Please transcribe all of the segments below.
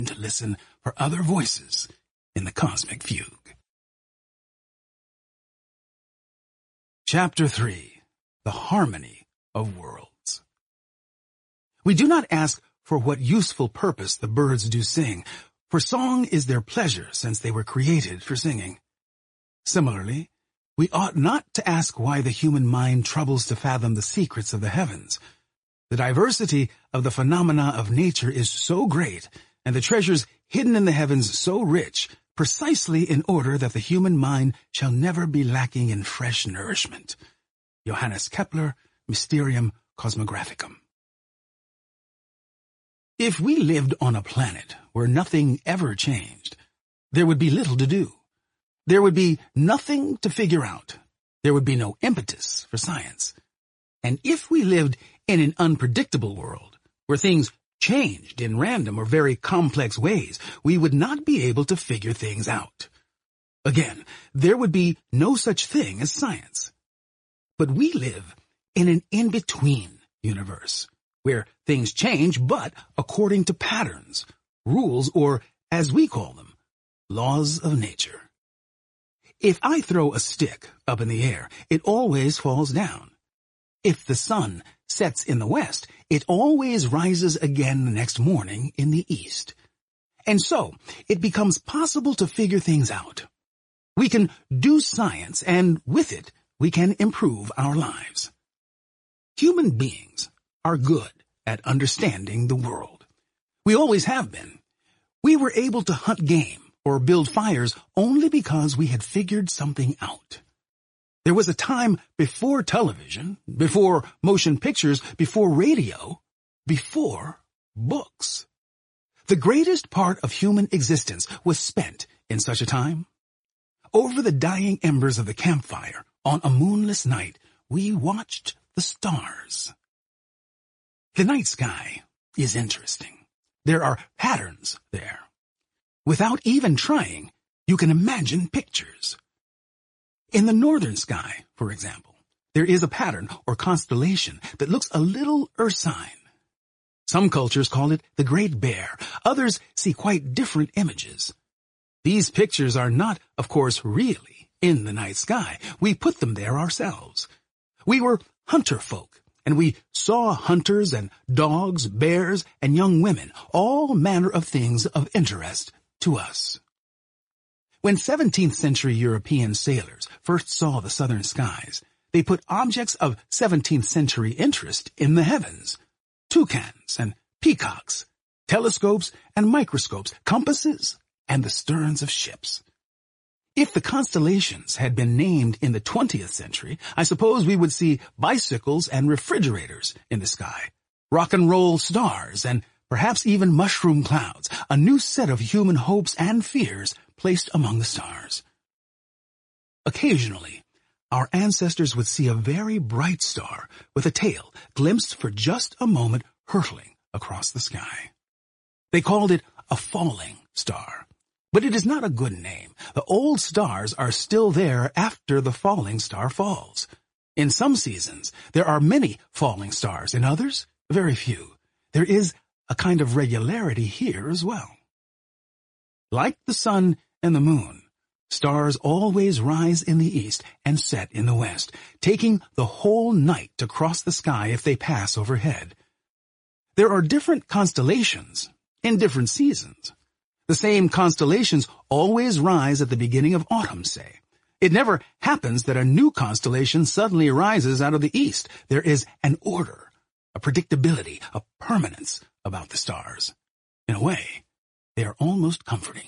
to listen for other voices in the cosmic fugue. Chapter 3. The Harmony of Worlds. We do not ask for what useful purpose the birds do sing, for song is their pleasure since they were created for singing. Similarly, we ought not to ask why the human mind troubles to fathom the secrets of the heavens. The diversity of the phenomena of nature is so great, and the treasures hidden in the heavens so rich, precisely in order that the human mind shall never be lacking in fresh nourishment. Johannes Kepler, Mysterium Cosmographicum. If we lived on a planet where nothing ever changed, there would be little to do. There would be nothing to figure out. There would be no impetus for science. And if we lived in an unpredictable world, where things changed in random or very complex ways, we would not be able to figure things out. Again, there would be no such thing as science. But we live in an in-between universe, where things change, but according to patterns, rules, or, as we call them, laws of nature. If I throw a stick up in the air, it always falls down. If the sun sets in the west, it always rises again the next morning in the east. And so, it becomes possible to figure things out. We can do science, and with it, we can improve our lives. Human beings are good at understanding the world. We always have been. We were able to hunt game or build fires only because we had figured something out. There was a time before television, before motion pictures, before radio, before books. The greatest part of human existence was spent in such a time. Over the dying embers of the campfire, on a moonless night, we watched the stars. The night sky is interesting. There are patterns there. Without even trying, you can imagine pictures. In the northern sky, for example, there is a pattern or constellation that looks a little ursine. Some cultures call it the Great Bear. Others see quite different images. These pictures are not, of course, really in the night sky. We put them there ourselves. We were hunter folk, and we saw hunters and dogs, bears, and young women, all manner of things of interest to us. When 17th century European sailors first saw the southern skies, they put objects of 17th century interest in the heavens: toucans and peacocks, telescopes and microscopes, compasses, and the sterns of ships. If the constellations had been named in the 20th century, I suppose we would see bicycles and refrigerators in the sky, rock and roll stars, and perhaps even mushroom clouds, a new set of human hopes and fears placed among the stars. Occasionally, our ancestors would see a very bright star with a tail glimpsed for just a moment hurtling across the sky. They called it a falling star. But it is not a good name. The old stars are still there after the falling star falls. In some seasons, there are many falling stars. In others, very few. There is a kind of regularity here as well. Like the sun and the moon, stars always rise in the east and set in the west, taking the whole night to cross the sky if they pass overhead. There are different constellations in different seasons. The same constellations always rise at the beginning of autumn, say. It never happens that a new constellation suddenly rises out of the east. There is an order, a predictability, a permanence about the stars. In a way, they are almost comforting.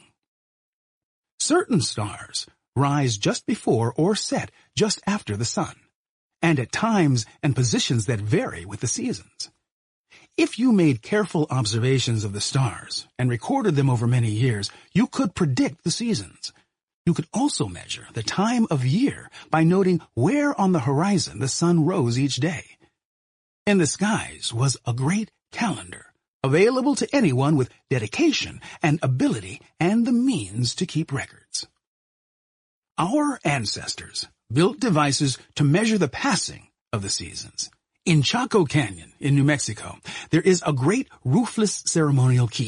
Certain stars rise just before or set just after the sun, and at times and positions that vary with the seasons. If you made careful observations of the stars and recorded them over many years, you could predict the seasons. You could also measure the time of year by noting where on the horizon the sun rose each day. In the skies was a great calendar, available to anyone with dedication and ability and the means to keep records. Our ancestors built devices to measure the passing of the seasons. In Chaco Canyon, in New Mexico, there is a great roofless ceremonial kiva,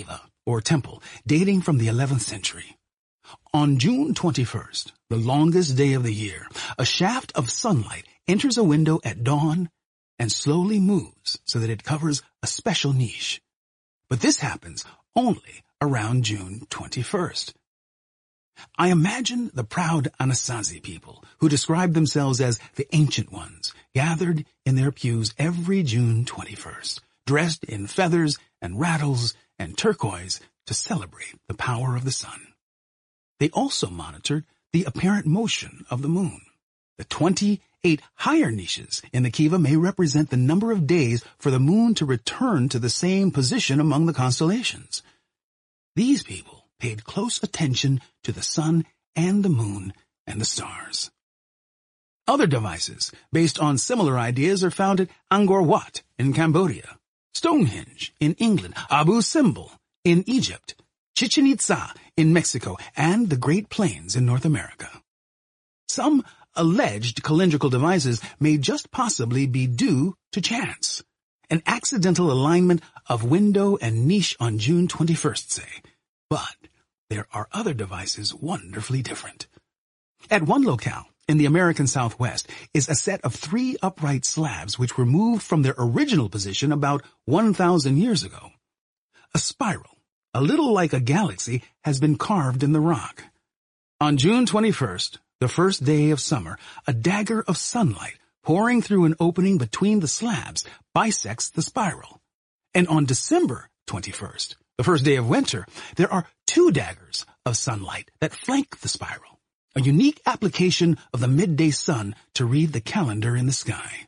or temple, dating from the 11th century. On June 21st, the longest day of the year, a shaft of sunlight enters a window at dawn and slowly moves so that it covers a special niche. But this happens only around June 21st. I imagine the proud Anasazi people, who describe themselves as the Ancient Ones, gathered in their pews every June 21st, dressed in feathers and rattles and turquoise to celebrate the power of the sun. They also monitored the apparent motion of the moon. The 28 higher niches in the kiva may represent the number of days for the moon to return to the same position among the constellations. These people paid close attention to the sun and the moon and the stars. Other devices based on similar ideas are found at Angkor Wat in Cambodia, Stonehenge in England, Abu Simbel in Egypt, Chichen Itza in Mexico, and the Great Plains in North America. Some alleged calendrical devices may just possibly be due to chance, an accidental alignment of window and niche on June 21st, say. But there are other devices wonderfully different. At one locale in the American Southwest is a set of 3 upright slabs which were moved from their original position about 1,000 years ago. A spiral, a little like a galaxy, has been carved in the rock. On June 21st, the first day of summer, a dagger of sunlight pouring through an opening between the slabs bisects the spiral. And on December 21st, the first day of winter, there are 2 daggers of sunlight that flank the spiral, a unique application of the midday sun to read the calendar in the sky.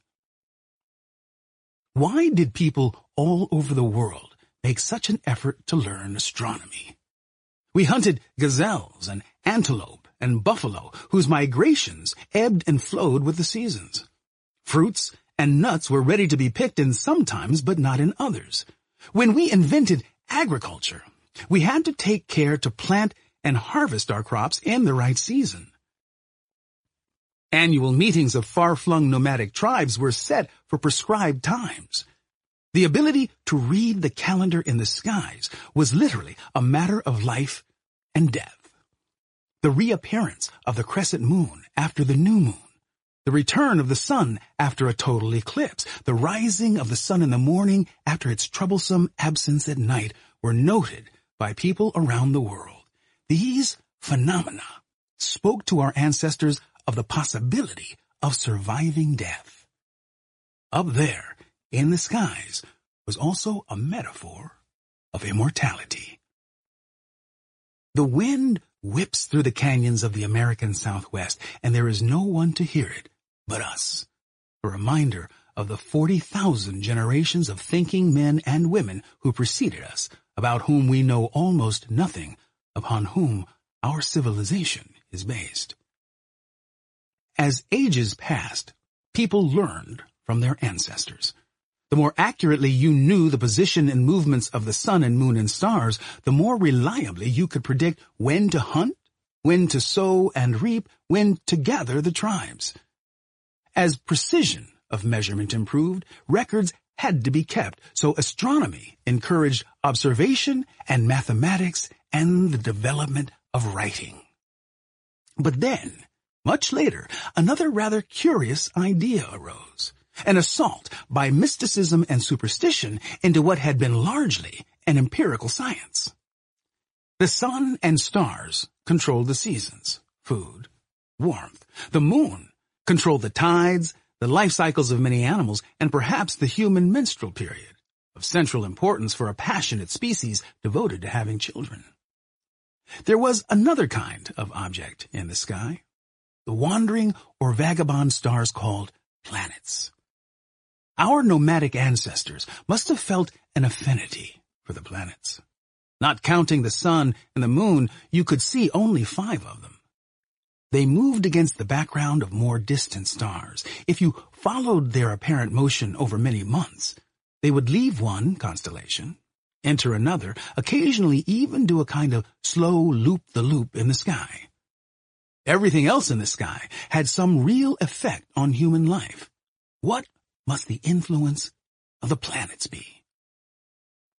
Why did people all over the world make such an effort to learn astronomy? We hunted gazelles and antelope and buffalo, whose migrations ebbed and flowed with the seasons. Fruits and nuts were ready to be picked in some times, but not in others. When we invented agriculture, we had to take care to plant and harvest our crops in the right season. Annual meetings of far-flung nomadic tribes were set for prescribed times. The ability to read the calendar in the skies was literally a matter of life and death. The reappearance of the crescent moon after the new moon, the return of the sun after a total eclipse, the rising of the sun in the morning after its troublesome absence at night were noted by people around the world. These phenomena spoke to our ancestors of the possibility of surviving death. Up there, in the skies, was also a metaphor of immortality. The wind whips through the canyons of the American Southwest, and there is no one to hear it but us, a reminder of the 40,000 generations of thinking men and women who preceded us, about whom we know almost nothing, upon whom our civilization is based. As ages passed, people learned from their ancestors. The more accurately you knew the position and movements of the sun and moon and stars, the more reliably you could predict when to hunt, when to sow and reap, when to gather the tribes. As precision of measurement improved, records had to be kept, so astronomy encouraged observation and mathematics and the development of writing. But then, much later, another rather curious idea arose. An assault by mysticism and superstition into what had been largely an empirical science. The sun and stars controlled the seasons, food, warmth. The moon controlled the tides, the life cycles of many animals, and perhaps the human menstrual period, of central importance for a passionate species devoted to having children. There was another kind of object in the sky, the wandering or vagabond stars called planets. Our nomadic ancestors must have felt an affinity for the planets. Not counting the sun and the moon, you could see only 5 of them. They moved against the background of more distant stars. If you followed their apparent motion over many months, they would leave one constellation, enter another, occasionally even do a kind of slow loop-the-loop in the sky. Everything else in the sky had some real effect on human life. What must the influence of the planets be?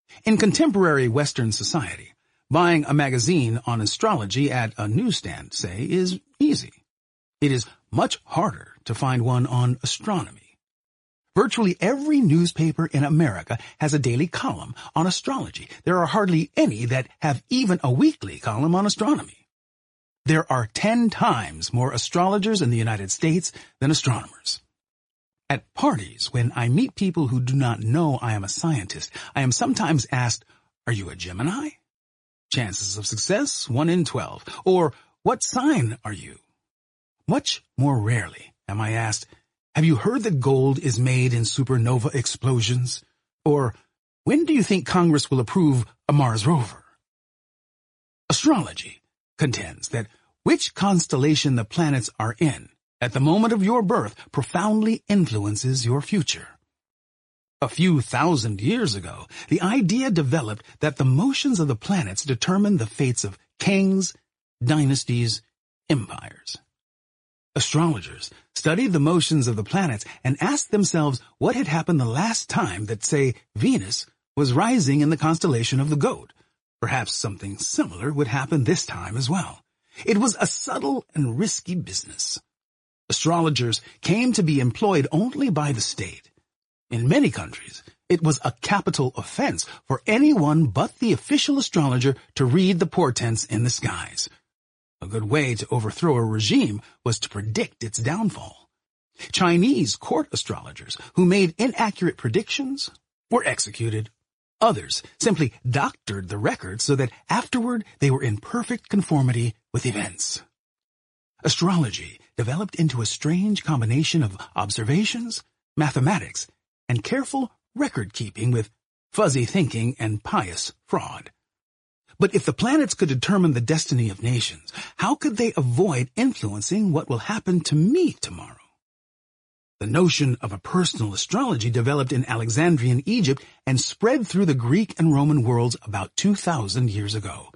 In contemporary Western society, buying a magazine on astrology at a newsstand, say, is easy. It is much harder to find one on astronomy. Virtually every newspaper in America has a daily column on astrology. There are hardly any that have even a weekly column on astronomy. There are 10 times more astrologers in the United States than astronomers. At parties, when I meet people who do not know I am a scientist, I am sometimes asked, "Are you a Gemini?" Chances of success, 1 in 12. Or, "What sign are you?" Much more rarely am I asked, "Have you heard that gold is made in supernova explosions?" Or, "When do you think Congress will approve a Mars rover?" Astrology contends that which constellation the planets are in at the moment of your birth profoundly influences your future. A few thousand years ago, the idea developed that the motions of the planets determine the fates of kings, dynasties, empires. Astrologers studied the motions of the planets and asked themselves what had happened the last time that, say, Venus was rising in the constellation of the Goat. Perhaps something similar would happen this time as well. It was a subtle and risky business. Astrologers came to be employed only by the state. In many countries, it was a capital offense for anyone but the official astrologer to read the portents in the skies. A good way to overthrow a regime was to predict its downfall. Chinese court astrologers who made inaccurate predictions were executed. Others simply doctored the records so that afterward they were in perfect conformity with events. Astrology developed into a strange combination of observations, mathematics, and careful record-keeping with fuzzy thinking and pious fraud. But if the planets could determine the destiny of nations, how could they avoid influencing what will happen to me tomorrow? The notion of a personal astrology developed in Alexandrian Egypt and spread through the Greek and Roman worlds about 2,000 years ago.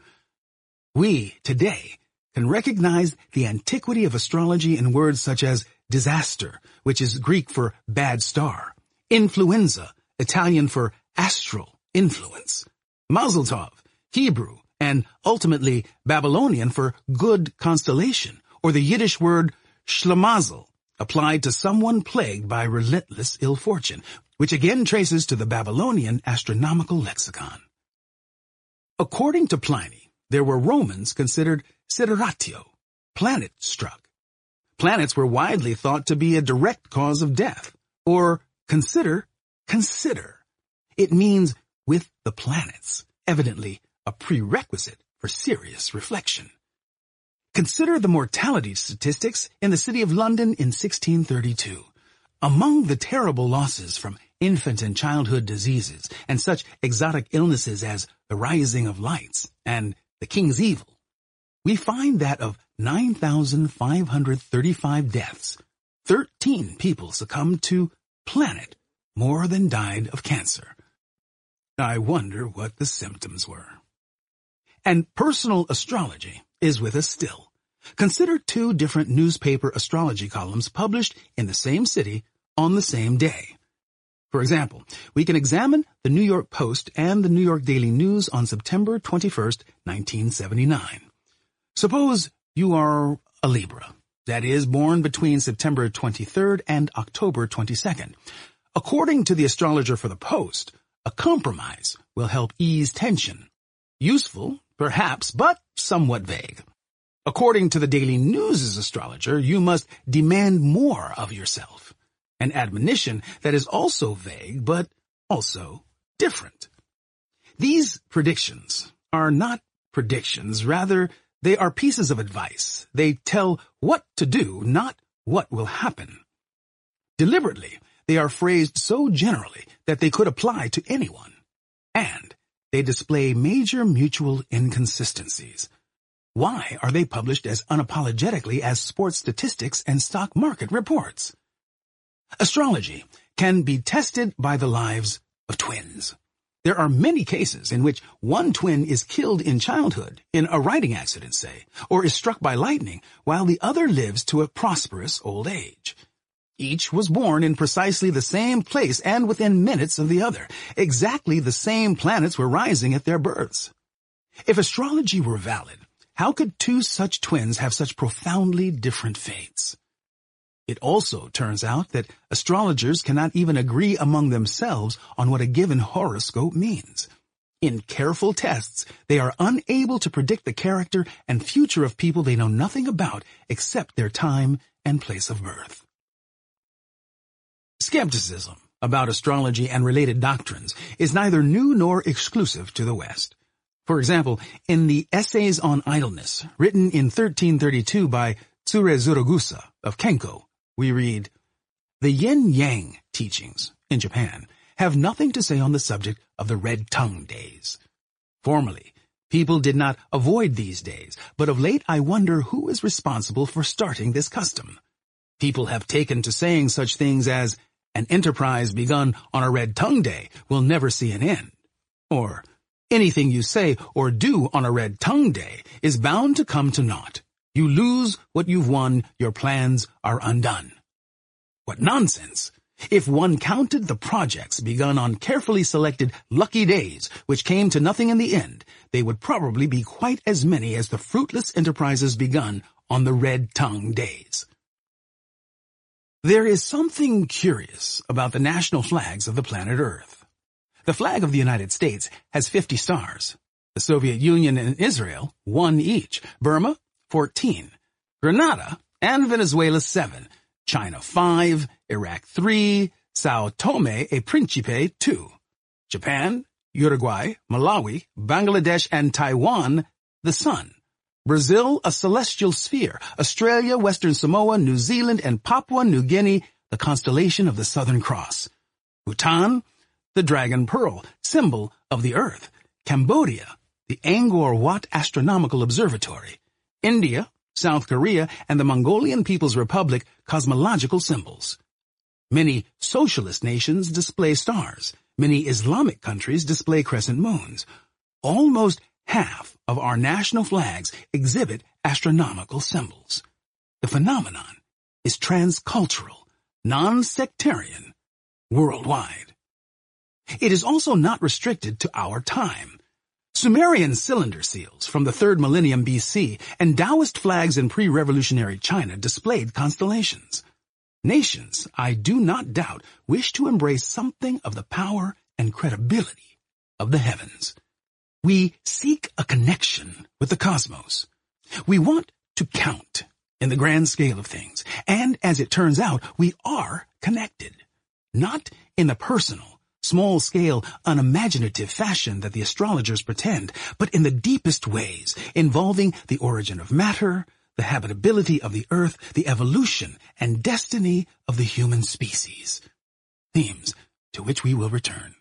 We, today, can recognize the antiquity of astrology in words such as disaster, which is Greek for bad star, influenza, Italian for astral influence, Mazel Tov, Hebrew, and ultimately Babylonian for good constellation, or the Yiddish word shlemazel, applied to someone plagued by relentless ill fortune, which again traces to the Babylonian astronomical lexicon. According to Pliny, there were Romans considered sideratio, planet-struck. Planets were widely thought to be a direct cause of death. Or consider. It means with the planets, evidently a prerequisite for serious reflection. Consider the mortality statistics in the city of London in 1632. Among the terrible losses from infant and childhood diseases and such exotic illnesses as the rising of lights and the king's evil, we find that of 9,535 deaths, 13 people succumbed to planet more than died of cancer. I wonder what the symptoms were. And personal astrology is with us still. Consider 2 different newspaper astrology columns published in the same city on the same day. For example, we can examine the New York Post and the New York Daily News on September 21st, 1979. Suppose you are a Libra, that is, born between September 23rd and October 22nd. According to the astrologer for the Post, a compromise will help ease tension. Useful, perhaps, but somewhat vague. According to the Daily News' astrologer, you must demand more of yourself. An admonition that is also vague, but also different. These predictions are not predictions, rather, they are pieces of advice. They tell what to do, not what will happen. Deliberately, they are phrased so generally that they could apply to anyone. And they display major mutual inconsistencies. Why are they published as unapologetically as sports statistics and stock market reports? Astrology can be tested by the lives of twins. There are many cases in which one twin is killed in childhood, in a riding accident, say, or is struck by lightning, while the other lives to a prosperous old age. Each was born in precisely the same place and within minutes of the other. Exactly the same planets were rising at their births. If astrology were valid, how could two such twins have such profoundly different fates? It also turns out that astrologers cannot even agree among themselves on what a given horoscope means. In careful tests, they are unable to predict the character and future of people they know nothing about except their time and place of birth. Skepticism about astrology and related doctrines is neither new nor exclusive to the West. For example, in the Essays on Idleness, written in 1332 by Tsure Zurugusa of Kenko, we read, "The yin-yang teachings in Japan have nothing to say on the subject of the red tongue days. Formerly, people did not avoid these days, but of late I wonder who is responsible for starting this custom. People have taken to saying such things as, an enterprise begun on a red tongue day will never see an end, or anything you say or do on a red tongue day is bound to come to naught. You lose what you've won, your plans are undone." What nonsense! If one counted the projects begun on carefully selected lucky days, which came to nothing in the end, they would probably be quite as many as the fruitless enterprises begun on the red tongue days. There is something curious about the national flags of the planet Earth. The flag of the United States has 50 stars. The Soviet Union and Israel, 1 each. Burma, 14. Grenada and Venezuela, 7. China, 5. Iraq, 3. Sao Tome e Principe, 2. Japan, Uruguay, Malawi, Bangladesh, and Taiwan, the sun. Brazil, a celestial sphere. Australia, Western Samoa, New Zealand, and Papua New Guinea, the constellation of the Southern Cross. Bhutan, the dragon pearl, symbol of the earth. Cambodia, the Angkor Wat Astronomical Observatory. India, South Korea, and the Mongolian People's Republic, cosmological symbols. Many socialist nations display stars. Many Islamic countries display crescent moons. Almost half of our national flags exhibit astronomical symbols. The phenomenon is transcultural, non-sectarian, worldwide. It is also not restricted to our time. Sumerian cylinder seals from the 3rd millennium BC and Taoist flags in pre-revolutionary China displayed constellations. Nations, I do not doubt, wish to embrace something of the power and credibility of the heavens. We seek a connection with the cosmos. We want to count in the grand scale of things, and as it turns out, we are connected. Not in the personal, small-scale, unimaginative fashion that the astrologers pretend, but in the deepest ways, involving the origin of matter, the habitability of the earth, the evolution and destiny of the human species. Themes to which we will return.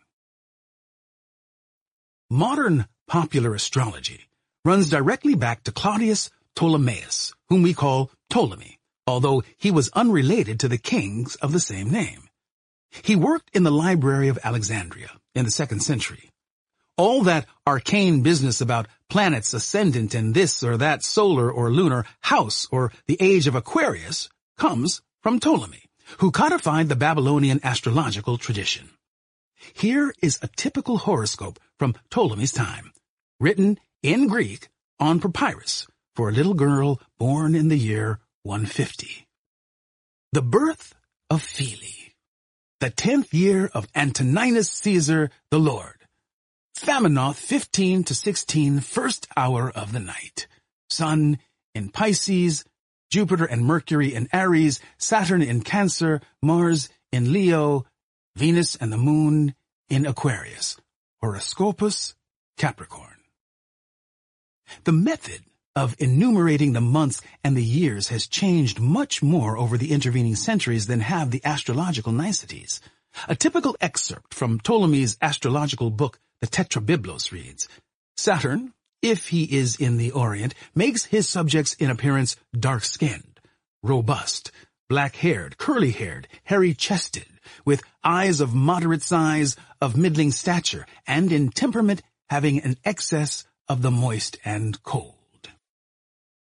Modern popular astrology runs directly back to Claudius Ptolemaeus, whom we call Ptolemy, although he was unrelated to the kings of the same name. He worked in the Library of Alexandria in the 2nd century. All that arcane business about planets ascendant in this or that solar or lunar house or the age of Aquarius comes from Ptolemy, who codified the Babylonian astrological tradition. Here is a typical horoscope from Ptolemy's time, written in Greek on papyrus for a little girl born in the year 150. The birth of Phele, the 10th year of Antoninus Caesar the Lord. Faminoth 15 to 16, first hour of the night. Sun in Pisces, Jupiter and Mercury in Aries, Saturn in Cancer, Mars in Leo, Venus and the Moon in Aquarius. Horoscopus, Capricorn. The method of enumerating the months and the years has changed much more over the intervening centuries than have the astrological niceties. A typical excerpt from Ptolemy's astrological book, the Tetrabiblos, reads, Saturn, if he is in the Orient, makes his subjects in appearance dark-skinned, robust, black-haired, curly-haired, hairy-chested, with eyes of moderate size, of middling stature, and in temperament having an excess of the moist and cold.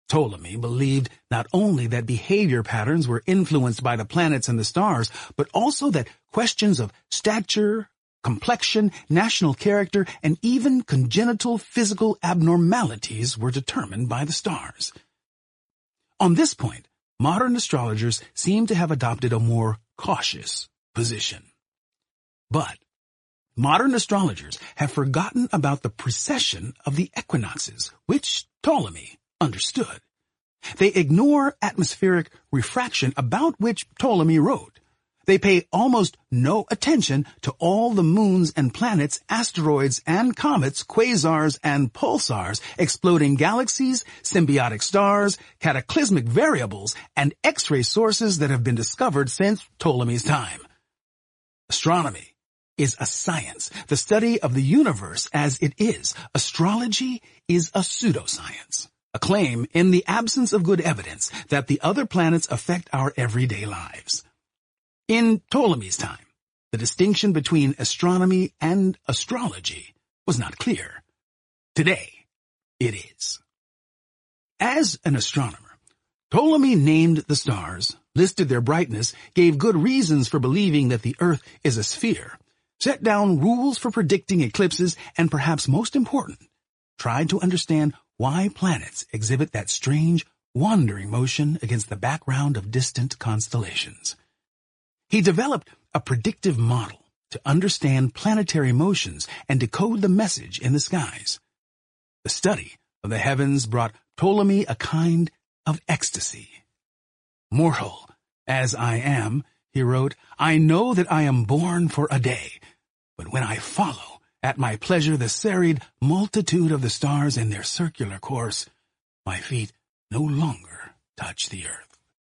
Ptolemy believed not only that behavior patterns were influenced by the planets and the stars, but also that questions of stature, complexion, national character, and even congenital physical abnormalities were determined by the stars. On this point, modern astrologers seem to have adopted a more cautious position. But modern astrologers have forgotten about the precession of the equinoxes, which Ptolemy understood. They ignore atmospheric refraction, about which Ptolemy wrote. They pay almost no attention to all the moons and planets, asteroids and comets, quasars and pulsars, exploding galaxies, symbiotic stars, cataclysmic variables, and X-ray sources that have been discovered since Ptolemy's time. Astronomy is a science, the study of the universe as it is. Astrology is a pseudoscience, a claim in the absence of good evidence that the other planets affect our everyday lives. In Ptolemy's time, the distinction between astronomy and astrology was not clear. Today, it is. As an astronomer, Ptolemy named the stars, listed their brightness, gave good reasons for believing that the Earth is a sphere, set down rules for predicting eclipses, and perhaps most important, tried to understand why planets exhibit that strange, wandering motion against the background of distant constellations. He developed a predictive model to understand planetary motions and decode the message in the skies. The study of the heavens brought Ptolemy a kind of ecstasy. "Mortal as I am," he wrote, "I know that I am born for a day, but when I follow at my pleasure the serried multitude of the stars in their circular course, my feet no longer touch the earth."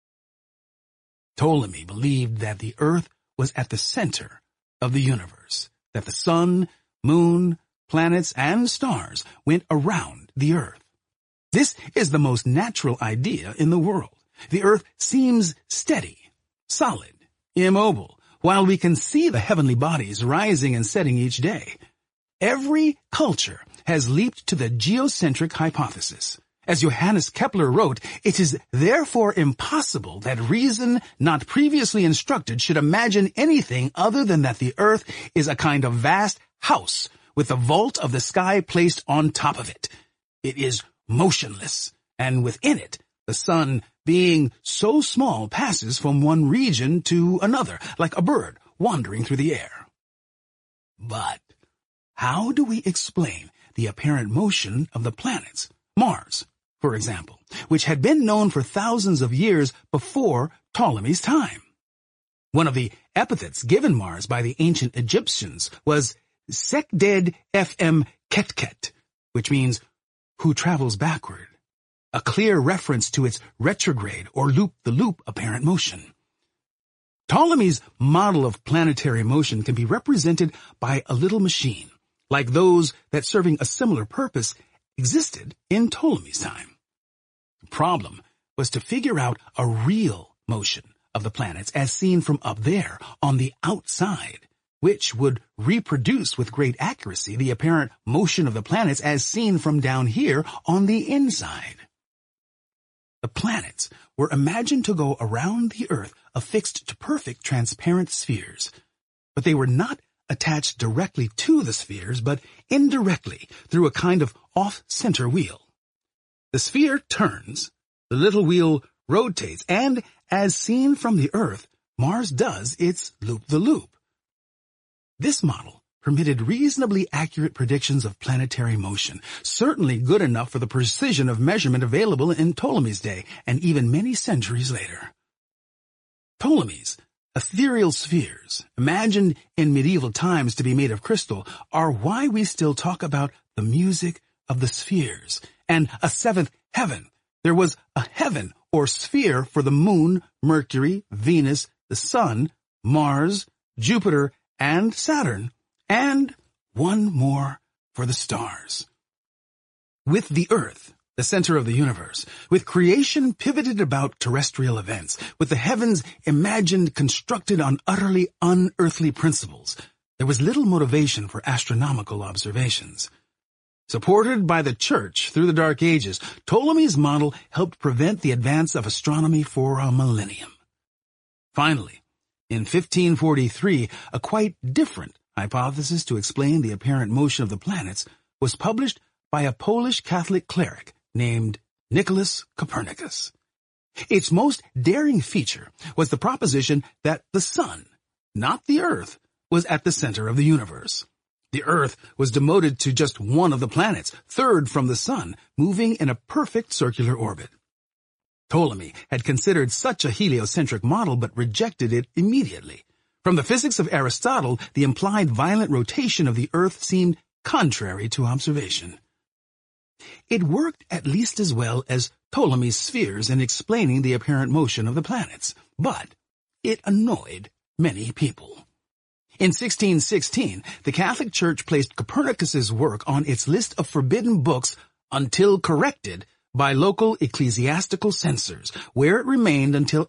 Ptolemy believed that the earth was at the center of the universe, that the sun, moon, planets, and stars went around the earth. This is the most natural idea in the world. The earth seems steady, solid, immobile, while we can see the heavenly bodies rising and setting each day. Every culture has leaped to the geocentric hypothesis. As Johannes Kepler wrote, "It is therefore impossible that reason, not previously instructed, should imagine anything other than that the earth is a kind of vast house with the vault of the sky placed on top of it. It is motionless, and within it, the sun, being so small, passes from one region to another, like a bird wandering through the air." But how do we explain the apparent motion of the planets? Mars, for example, which had been known for thousands of years before Ptolemy's time. One of the epithets given Mars by the ancient Egyptians was Sekded Fm Ketket, which means "who travels backward," a clear reference to its retrograde or loop-the-loop apparent motion. Ptolemy's model of planetary motion can be represented by a little machine, like those that serving a similar purpose existed in Ptolemy's time. The problem was to figure out a real motion of the planets as seen from up there on the outside, which would reproduce with great accuracy the apparent motion of the planets as seen from down here on the inside. The planets were imagined to go around the Earth affixed to perfect transparent spheres, but they were not attached directly to the spheres, but indirectly through a kind of off-center wheel. The sphere turns, the little wheel rotates, and, as seen from the Earth, Mars does its loop-the-loop. This model permitted reasonably accurate predictions of planetary motion, certainly good enough for the precision of measurement available in Ptolemy's day, and even many centuries later. Ptolemy's ethereal spheres, imagined in medieval times to be made of crystal, are why we still talk about the music of the spheres and a seventh heaven. There was a heaven or sphere for the moon, Mercury, Venus, the sun, Mars, Jupiter, and Saturn, and one more for the stars. With the Earth, the center of the universe, with creation pivoted about terrestrial events, with the heavens imagined constructed on utterly unearthly principles, there was little motivation for astronomical observations. Supported by the Church through the Dark Ages, Ptolemy's model helped prevent the advance of astronomy for a millennium. Finally, in 1543, a quite different hypothesis to explain the apparent motion of the planets was published by a Polish Catholic cleric named Nicholas Copernicus. Its most daring feature was the proposition that the sun, not the earth, was at the center of the universe. The earth was demoted to just one of the planets, third from the sun, moving in a perfect circular orbit. Ptolemy had considered such a heliocentric model but rejected it immediately. From the physics of Aristotle, the implied violent rotation of the earth seemed contrary to observation. It worked at least as well as Ptolemy's spheres in explaining the apparent motion of the planets, but it annoyed many people. In 1616, the Catholic Church placed Copernicus's work on its list of forbidden books until corrected by local ecclesiastical censors, where it remained until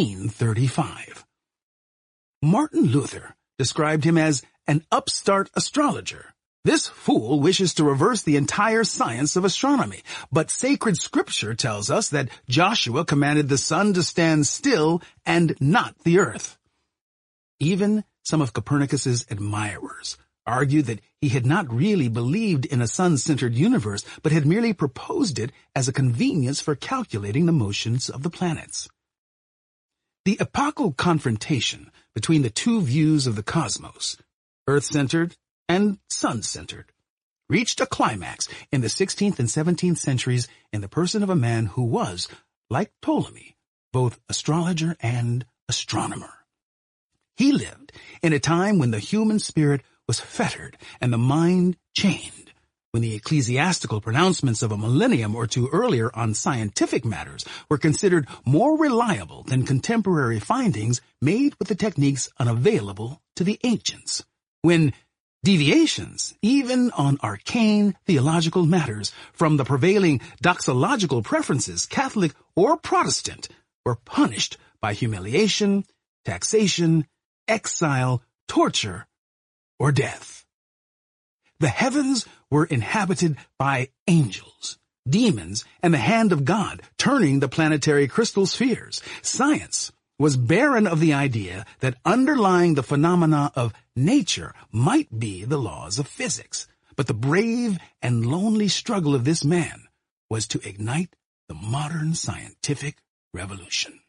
1835. Martin Luther described him as an upstart astrologer. This fool wishes to reverse the entire science of astronomy, but sacred scripture tells us that Joshua commanded the sun to stand still and not the earth. Even some of Copernicus's admirers argued that he had not really believed in a sun-centered universe, but had merely proposed it as a convenience for calculating the motions of the planets. The epochal confrontation between the two views of the cosmos, earth-centered and sun-centered, reached a climax in the 16th and 17th centuries in the person of a man who was, like Ptolemy, both astrologer and astronomer. He lived in a time when the human spirit was fettered and the mind chained, when the ecclesiastical pronouncements of a millennium or two earlier on scientific matters were considered more reliable than contemporary findings made with the techniques unavailable to the ancients, when deviations, even on arcane theological matters, from the prevailing doxological preferences, Catholic or Protestant, were punished by humiliation, taxation, exile, torture, or death. The heavens were inhabited by angels, demons, and the hand of God, turning the planetary crystal spheres. Science was barren of the idea that underlying the phenomena of nature might be the laws of physics. But the brave and lonely struggle of this man was to ignite the modern scientific revolution.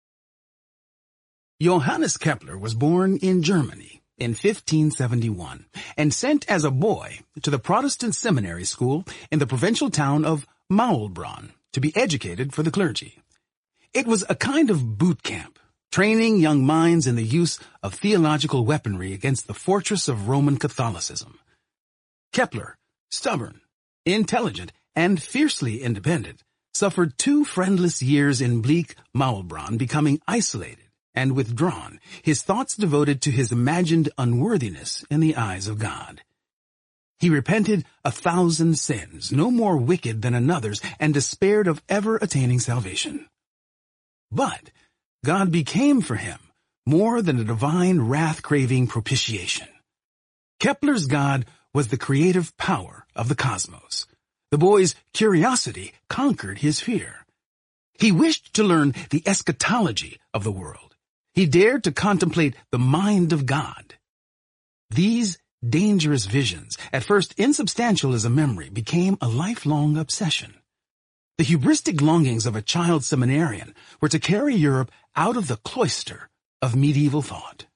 Johannes Kepler was born in Germany in 1571 and sent as a boy to the Protestant seminary school in the provincial town of Maulbronn to be educated for the clergy. It was a kind of boot camp, training young minds in the use of theological weaponry against the fortress of Roman Catholicism. Kepler, stubborn, intelligent, and fiercely independent, suffered 2 friendless years in bleak Maulbronn, becoming isolated and withdrawn, his thoughts devoted to his imagined unworthiness in the eyes of God. He repented 1,000 sins, no more wicked than another's, and despaired of ever attaining salvation. But God became for him more than a divine wrath-craving propitiation. Kepler's God was the creative power of the cosmos. The boy's curiosity conquered his fear. He wished to learn the eschatology of the world. He dared to contemplate the mind of God. These dangerous visions, at first insubstantial as a memory, became a lifelong obsession. The hubristic longings of a child seminarian were to carry Europe out of the cloister of medieval thought.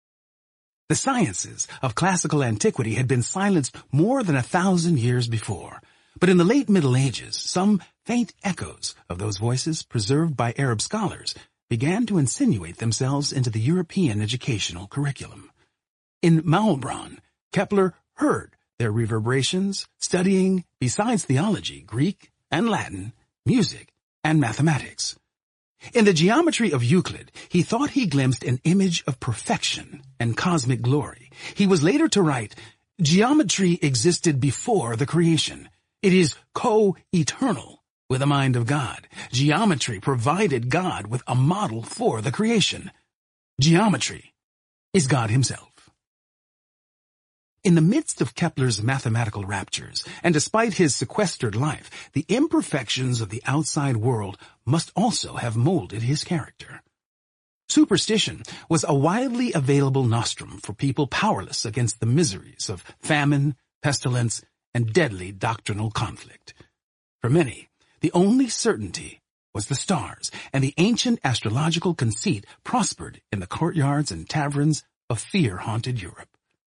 The sciences of classical antiquity had been silenced more than 1,000 years before, but in the late Middle Ages, some faint echoes of those voices preserved by Arab scholars began to insinuate themselves into the European educational curriculum. In Maulbronn, Kepler heard their reverberations, studying, besides theology, Greek and Latin, music, and mathematics. In the geometry of Euclid, he thought he glimpsed an image of perfection and cosmic glory. He was later to write, "Geometry existed before the creation. It is co-eternal with the mind of God. Geometry provided God with a model for the creation. Geometry is God himself." In the midst of Kepler's mathematical raptures, and despite his sequestered life, the imperfections of the outside world must also have molded his character. Superstition was a widely available nostrum for people powerless against the miseries of famine, pestilence, and deadly doctrinal conflict. For many, the only certainty was the stars, and the ancient astrological conceit prospered in the courtyards and taverns of fear-haunted Europe.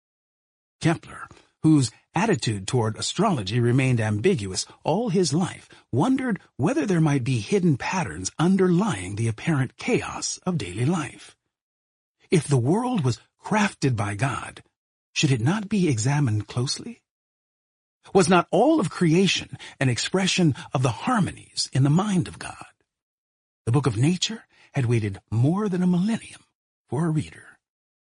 Kepler, whose attitude toward astrology remained ambiguous all his life, wondered whether there might be hidden patterns underlying the apparent chaos of daily life. If the world was crafted by God, should it not be examined closely? Was not all of creation an expression of the harmonies in the mind of God? The book of nature had waited more than a millennium for a reader.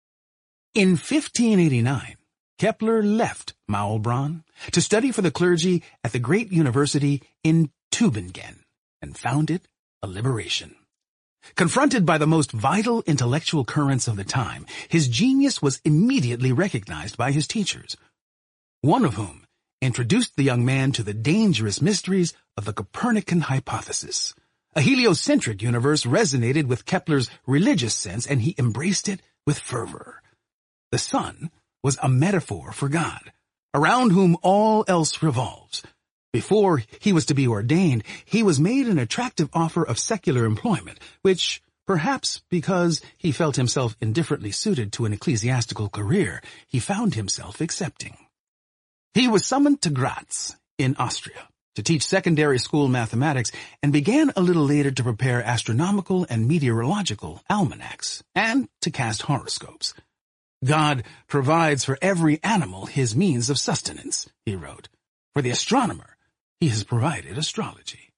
In 1589, Kepler left Maulbronn to study for the clergy at the great university in Tübingen and founded a liberation. Confronted by the most vital intellectual currents of the time, his genius was immediately recognized by his teachers, one of whom introduced the young man to the dangerous mysteries of the Copernican hypothesis. A heliocentric universe resonated with Kepler's religious sense, and he embraced it with fervor. The sun was a metaphor for God, around whom all else revolves. Before he was to be ordained, he was made an attractive offer of secular employment, which, perhaps because he felt himself indifferently suited to an ecclesiastical career, he found himself accepting. He was summoned to Graz, in Austria, to teach secondary school mathematics, and began a little later to prepare astronomical and meteorological almanacs, and to cast horoscopes. God provides for every animal his means of sustenance, he wrote. For the astronomer, he has provided astrology.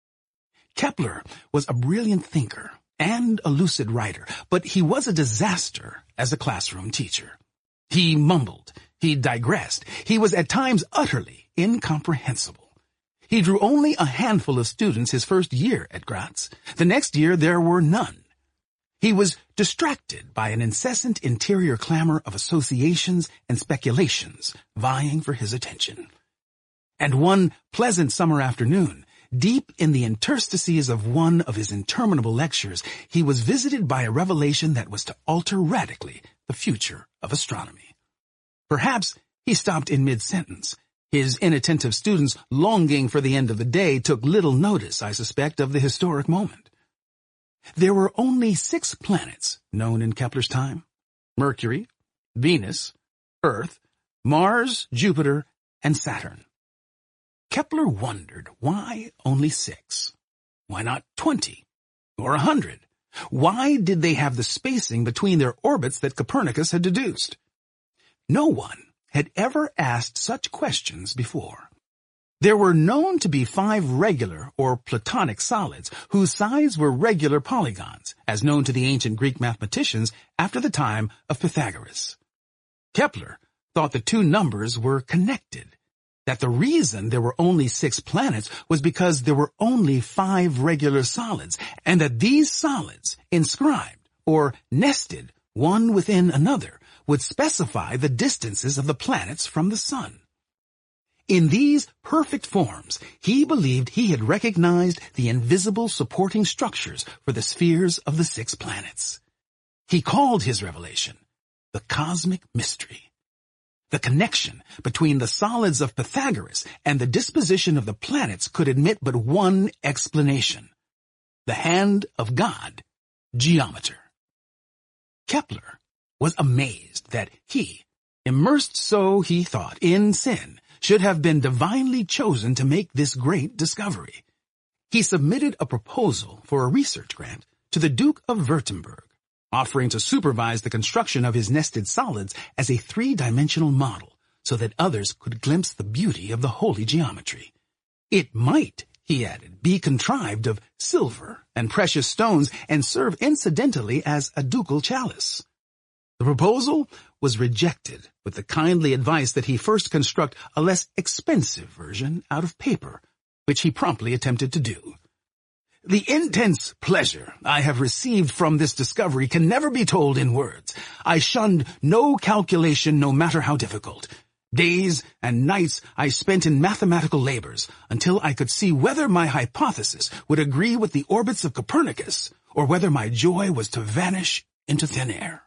Kepler was a brilliant thinker and a lucid writer, but he was a disaster as a classroom teacher. He mumbled, he digressed, he was at times utterly incomprehensible. He drew only a handful of students his first year at Graz. The next year there were none. He was distracted by an incessant interior clamor of associations and speculations vying for his attention. And one pleasant summer afternoon, deep in the interstices of one of his interminable lectures, he was visited by a revelation that was to alter radically the future of astronomy. Perhaps he stopped in mid-sentence. His inattentive students, longing for the end of the day, took little notice, I suspect, of the historic moment. There were only 6 planets known in Kepler's time: Mercury, Venus, Earth, Mars, Jupiter, and Saturn. Kepler wondered why only 6? Why not 20 or 100? Why did they have the spacing between their orbits that Copernicus had deduced? No one had ever asked such questions before. There were known to be 5 regular or platonic solids whose sides were regular polygons, as known to the ancient Greek mathematicians after the time of Pythagoras. Kepler thought the 2 numbers were connected, that the reason there were only 6 planets was because there were only 5 regular solids, and that these solids, inscribed or nested one within another, would specify the distances of the planets from the sun. In these perfect forms, he believed he had recognized the invisible supporting structures for the spheres of the 6 planets. He called his revelation the cosmic mystery. The connection between the solids of Pythagoras and the disposition of the planets could admit but one explanation: the hand of God, Geometer. Kepler was amazed that he, immersed, so he thought, in sin, should have been divinely chosen to make this great discovery. He submitted a proposal for a research grant to the Duke of Württemberg, offering to supervise the construction of his nested solids as a 3-dimensional model so that others could glimpse the beauty of the holy geometry. It might, he added, be contrived of silver and precious stones and serve incidentally as a ducal chalice. The proposal was rejected with the kindly advice that he first construct a less expensive version out of paper, which he promptly attempted to do. The intense pleasure I have received from this discovery can never be told in words. I shunned no calculation, no matter how difficult. Days and nights I spent in mathematical labors until I could see whether my hypothesis would agree with the orbits of Copernicus or whether my joy was to vanish into thin air.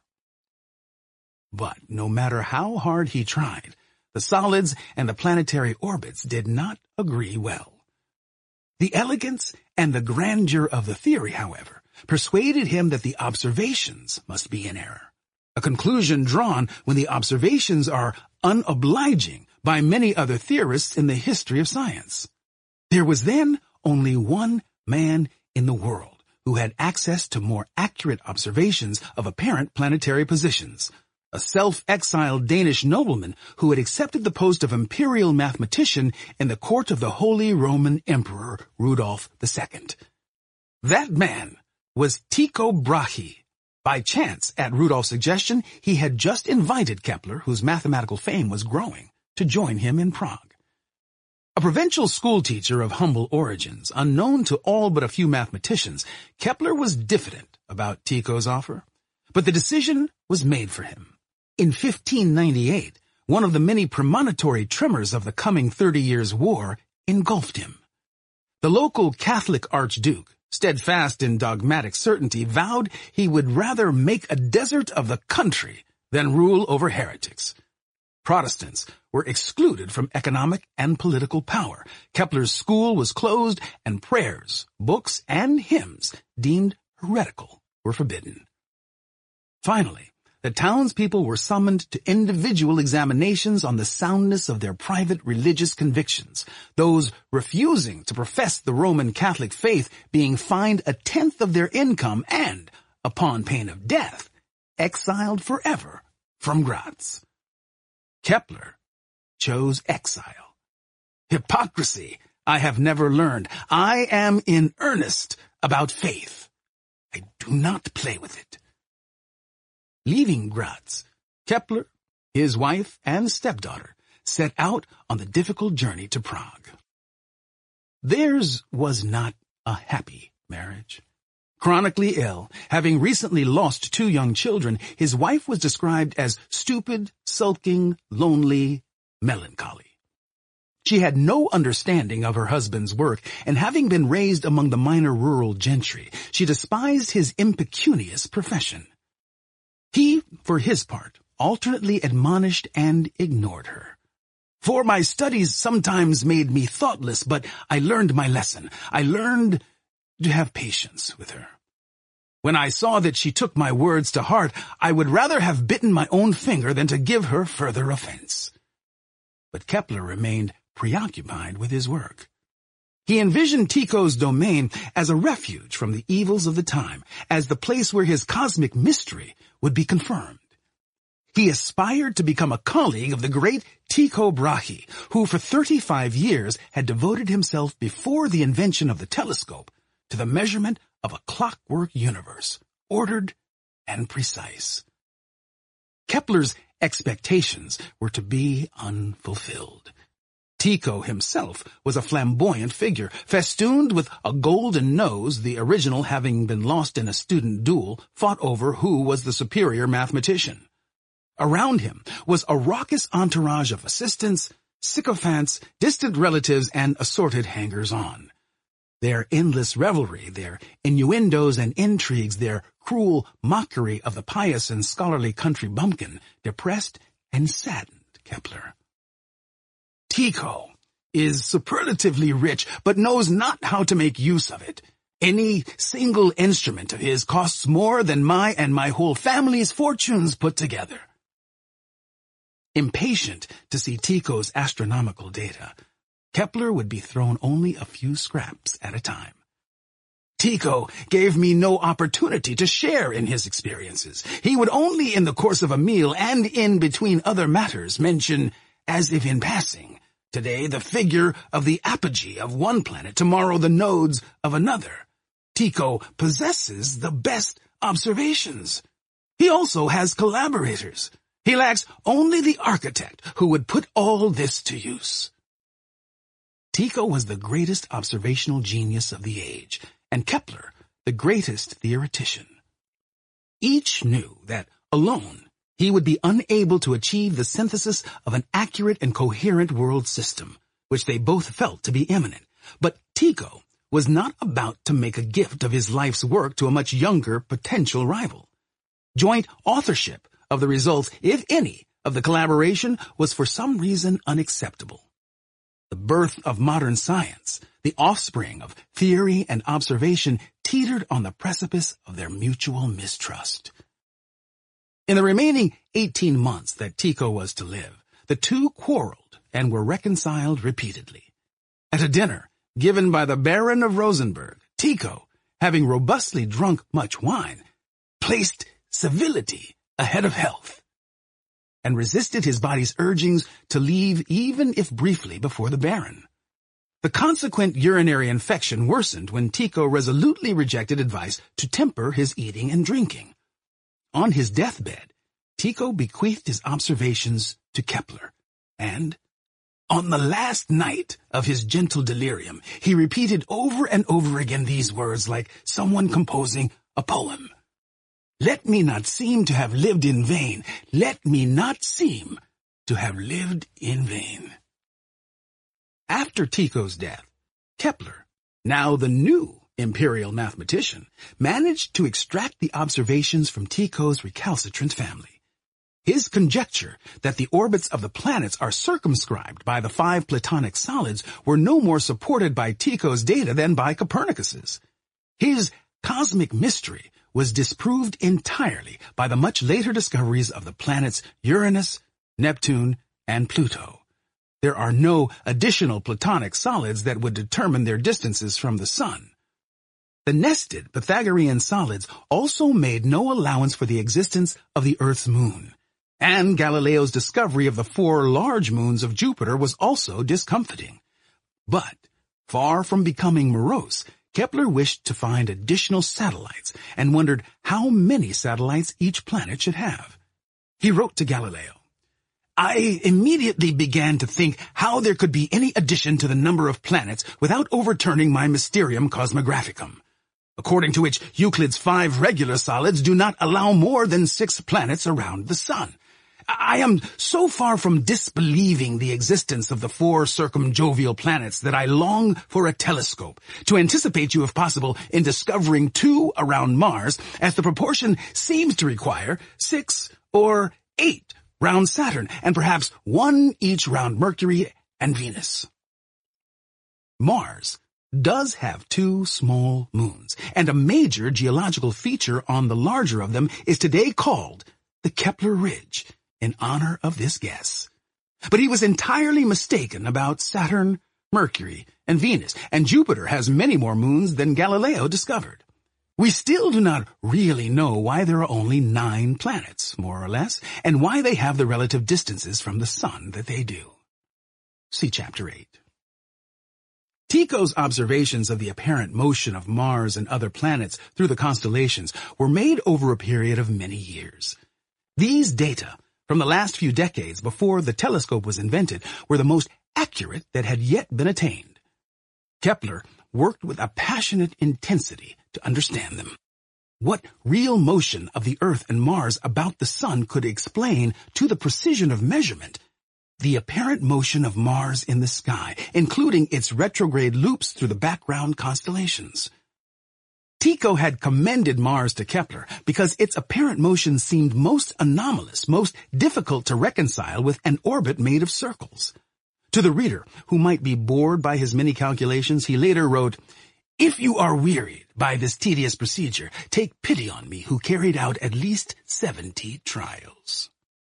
But no matter how hard he tried, the solids and the planetary orbits did not agree well. The elegance and the grandeur of the theory, however, persuaded him that the observations must be in error, a conclusion drawn when the observations are unobliging by many other theorists in the history of science. There was then only one man in the world who had access to more accurate observations of apparent planetary positions, a self-exiled Danish nobleman who had accepted the post of imperial mathematician in the court of the Holy Roman Emperor Rudolf II. That man was Tycho Brahe. By chance, at Rudolf's suggestion, he had just invited Kepler, whose mathematical fame was growing, to join him in Prague. A provincial schoolteacher of humble origins, unknown to all but a few mathematicians, Kepler was diffident about Tycho's offer, but the decision was made for him. In 1598, one of the many premonitory tremors of the coming 30 Years' War engulfed him. The local Catholic archduke, steadfast in dogmatic certainty, vowed he would rather make a desert of the country than rule over heretics. Protestants were excluded from economic and political power. Kepler's school was closed, and prayers, books, and hymns deemed heretical were forbidden. Finally, the townspeople were summoned to individual examinations on the soundness of their private religious convictions, those refusing to profess the Roman Catholic faith being fined 1/10 of their income and, upon pain of death, exiled forever from Graz. Kepler chose exile. Hypocrisy I have never learned. I am in earnest about faith. I do not play with it. Leaving Graz, Kepler, his wife, and stepdaughter set out on the difficult journey to Prague. Theirs was not a happy marriage. Chronically ill, having recently lost 2 young children, his wife was described as stupid, sulking, lonely, melancholy. She had no understanding of her husband's work, and having been raised among the minor rural gentry, she despised his impecunious profession. He, for his part, alternately admonished and ignored her. For my studies sometimes made me thoughtless, but I learned my lesson. I learned to have patience with her. When I saw that she took my words to heart, I would rather have bitten my own finger than to give her further offense. But Kepler remained preoccupied with his work. He envisioned Tycho's domain as a refuge from the evils of the time, as the place where his cosmic mystery would be confirmed. He aspired to become a colleague of the great Tycho Brahe, who for 35 years had devoted himself before the invention of the telescope to the measurement of a clockwork universe, ordered and precise. Kepler's expectations were to be unfulfilled. Tycho himself was a flamboyant figure, festooned with a golden nose, the original having been lost in a student duel fought over who was the superior mathematician. Around him was a raucous entourage of assistants, sycophants, distant relatives, and assorted hangers-on. Their endless revelry, their innuendos and intrigues, their cruel mockery of the pious and scholarly country bumpkin depressed and saddened Kepler. Tycho is superlatively rich, but knows not how to make use of it. Any single instrument of his costs more than my and my whole family's fortunes put together. Impatient to see Tycho's astronomical data, Kepler would be thrown only a few scraps at a time. Tycho gave me no opportunity to share in his experiences. He would only in the course of a meal and in between other matters mention, as if in passing, today the figure of the apogee of one planet, tomorrow the nodes of another. Tycho possesses the best observations. He also has collaborators. He lacks only the architect who would put all this to use. Tycho was the greatest observational genius of the age, and Kepler the greatest theoretician. Each knew that, alone, He would be unable to achieve the synthesis of an accurate and coherent world system, which they both felt to be imminent. But Tycho was not about to make a gift of his life's work to a much younger potential rival. Joint authorship of the results, if any, of the collaboration was for some reason unacceptable. The birth of modern science, the offspring of theory and observation, teetered on the precipice of their mutual mistrust. In the remaining 18 months that Tycho was to live, the two quarreled and were reconciled repeatedly. At a dinner given by the Baron of Rosenberg, Tycho, having robustly drunk much wine, placed civility ahead of health, and resisted his body's urgings to leave even if briefly before the Baron. The consequent urinary infection worsened when Tycho resolutely rejected advice to temper his eating and drinking. On his deathbed, Tycho bequeathed his observations to Kepler, and, on the last night of his gentle delirium, he repeated over and over again these words like someone composing a poem. "Let me not seem to have lived in vain. Let me not seem to have lived in vain." After Tycho's death, Kepler, now the new imperial mathematician, managed to extract the observations from Tycho's recalcitrant family. His conjecture that the orbits of the planets are circumscribed by the 5 Platonic solids were no more supported by Tycho's data than by Copernicus's. His cosmic mystery was disproved entirely by the much later discoveries of the planets Uranus, Neptune, and Pluto. There are no additional Platonic solids that would determine their distances from the Sun. The nested Pythagorean solids also made no allowance for the existence of the Earth's moon, and Galileo's discovery of the 4 large moons of Jupiter was also discomfiting. But, far from becoming morose, Kepler wished to find additional satellites and wondered how many satellites each planet should have. He wrote to Galileo, "I immediately began to think how there could be any addition to the number of planets without overturning my Mysterium Cosmographicum, according to which Euclid's 5 regular solids do not allow more than 6 planets around the Sun. I am so far from disbelieving the existence of the 4 circumjovial planets that I long for a telescope to anticipate you if possible in discovering 2 around Mars, as the proportion seems to require 6 or 8 round Saturn, and perhaps 1 each round Mercury and Venus." Mars does have 2 small moons, and a major geological feature on the larger of them is today called the Kepler Ridge, in honor of this guess. But he was entirely mistaken about Saturn, Mercury, and Venus, and Jupiter has many more moons than Galileo discovered. We still do not really know why there are only 9 planets, more or less, and why they have the relative distances from the Sun that they do. See Chapter 8. Tycho's observations of the apparent motion of Mars and other planets through the constellations were made over a period of many years. These data, from the last few decades before the telescope was invented, were the most accurate that had yet been attained. Kepler worked with a passionate intensity to understand them. What real motion of the Earth and Mars about the Sun could explain, to the precision of measurement, the apparent motion of Mars in the sky, including its retrograde loops through the background constellations? Tycho had commended Mars to Kepler because its apparent motion seemed most anomalous, most difficult to reconcile with an orbit made of circles. To the reader who might be bored by his many calculations, he later wrote, "If you are wearied by this tedious procedure, take pity on me, who carried out at least 70 trials."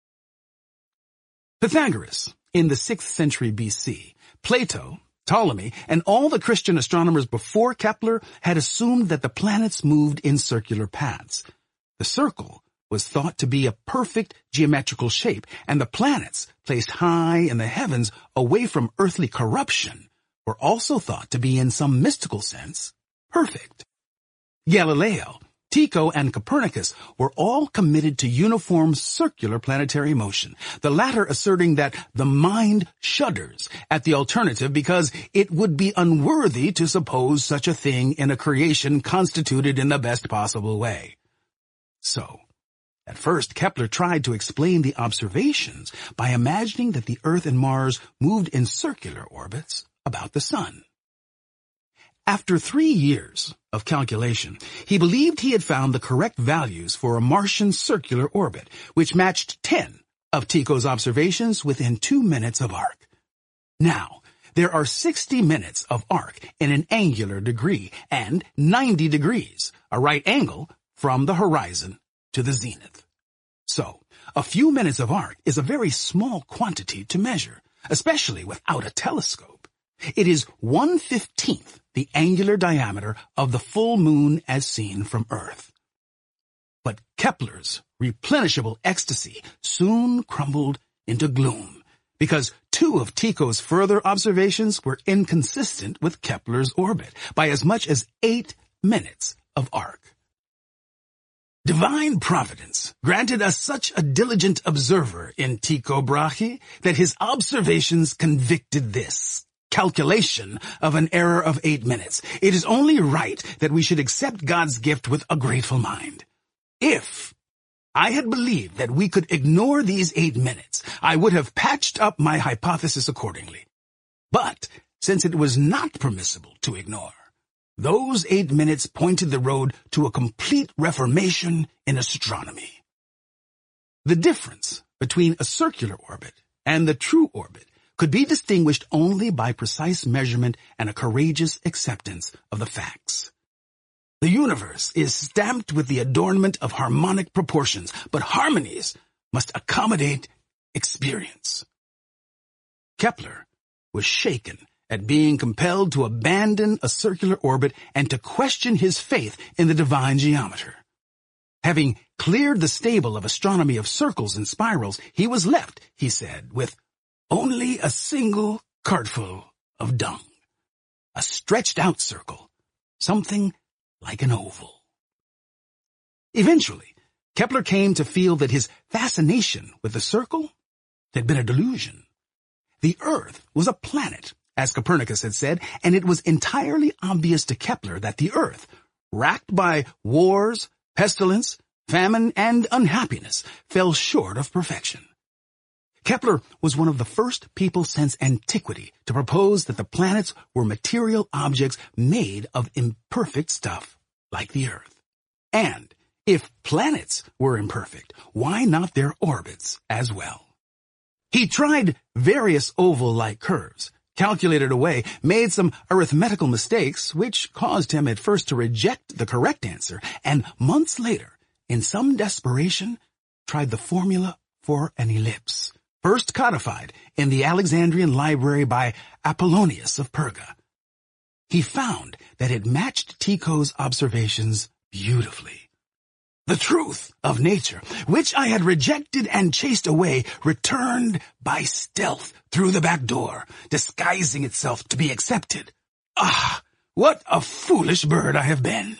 Pythagoras, in the 6th century BC, Plato, Ptolemy, and all the Christian astronomers before Kepler had assumed that the planets moved in circular paths. The circle was thought to be a perfect geometrical shape, and the planets, placed high in the heavens away from earthly corruption, were also thought to be in some mystical sense perfect. Galileo, Tycho, and Copernicus were all committed to uniform circular planetary motion, the latter asserting that the mind shudders at the alternative because it would be unworthy to suppose such a thing in a creation constituted in the best possible way. So, At first, Kepler tried to explain the observations by imagining that the Earth and Mars moved in circular orbits about the Sun. After 3 years of calculation, he believed he had found the correct values for a Martian circular orbit, which matched 10 of Tycho's observations within 2 minutes of arc. Now, there are 60 minutes of arc in an angular degree and 90 degrees, a right angle, from the horizon to the zenith. So, a few minutes of arc is a very small quantity to measure, especially without a telescope. It is 1/15 the angular diameter of the full moon as seen from Earth. But Kepler's replenishable ecstasy soon crumbled into gloom, because 2 of Tycho's further observations were inconsistent with Kepler's orbit by as much as 8 minutes of arc. Divine Providence granted us such a diligent observer in Tycho Brahe that his observations convicted this calculation of an error of 8 minutes. It is only right that we should accept God's gift with a grateful mind. If I had believed that we could ignore these 8 minutes, I would have patched up my hypothesis accordingly. But since it was not permissible to ignore, those 8 minutes pointed the road to a complete reformation in astronomy. The difference between a circular orbit and the true orbit could be distinguished only by precise measurement and a courageous acceptance of the facts. The universe is stamped with the adornment of harmonic proportions, but harmonies must accommodate experience. Kepler was shaken at being compelled to abandon a circular orbit and to question his faith in the divine geometer. Having cleared the stable of astronomy of circles and spirals, he was left, he said, with only a single cartful of dung, a stretched-out circle, something like an oval. Eventually, Kepler came to feel that his fascination with the circle had been a delusion. The Earth was a planet, as Copernicus had said, and it was entirely obvious to Kepler that the Earth, racked by wars, pestilence, famine, and unhappiness, fell short of perfection. Kepler was one of the first people since antiquity to propose that the planets were material objects made of imperfect stuff, like the Earth. And if planets were imperfect, why not their orbits as well? He tried various oval-like curves, calculated away, made some arithmetical mistakes, which caused him at first to reject the correct answer, and months later, in some desperation, tried the formula for an ellipse, first codified in the Alexandrian library by Apollonius of Perga. He found that it matched Tycho's observations beautifully. The truth of nature, which I had rejected and chased away, returned by stealth through the back door, disguising itself to be accepted. Ah, what a foolish bird I have been!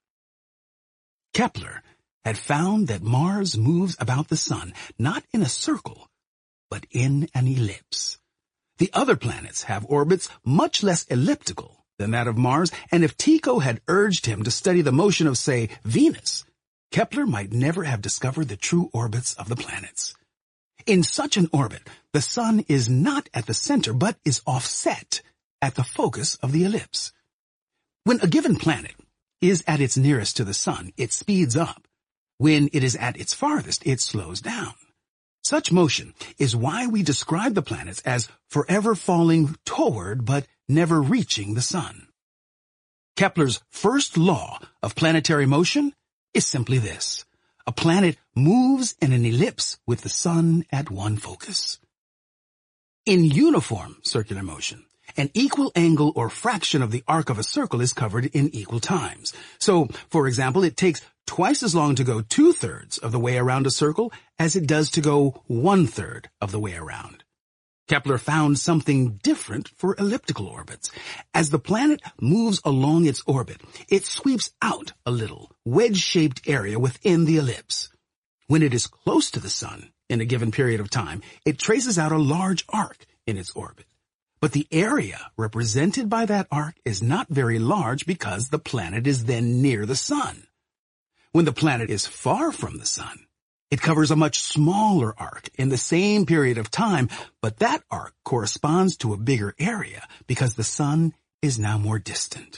Kepler had found that Mars moves about the Sun not in a circle, but in an ellipse. The other planets have orbits much less elliptical than that of Mars, and if Tycho had urged him to study the motion of, say, Venus, Kepler might never have discovered the true orbits of the planets. In such an orbit, the Sun is not at the center, but is offset at the focus of the ellipse. When a given planet is at its nearest to the Sun, it speeds up. When it is at its farthest, it slows down. Such motion is why we describe the planets as forever falling toward but never reaching the Sun. Kepler's first law of planetary motion is simply this: a planet moves in an ellipse with the Sun at one focus. In uniform circular motion, an equal angle or fraction of the arc of a circle is covered in equal times. So, for example, it takes twice as long to go 2/3 of the way around a circle as it does to go 1/3 of the way around. Kepler found something different for elliptical orbits. As the planet moves along its orbit, it sweeps out a little wedge-shaped area within the ellipse. When it is close to the Sun in a given period of time, it traces out a large arc in its orbit. But the area represented by that arc is not very large because the planet is then near the Sun. When the planet is far from the Sun, It covers a much smaller arc in the same period of time, but that arc corresponds to a bigger area because the sun is now more distant.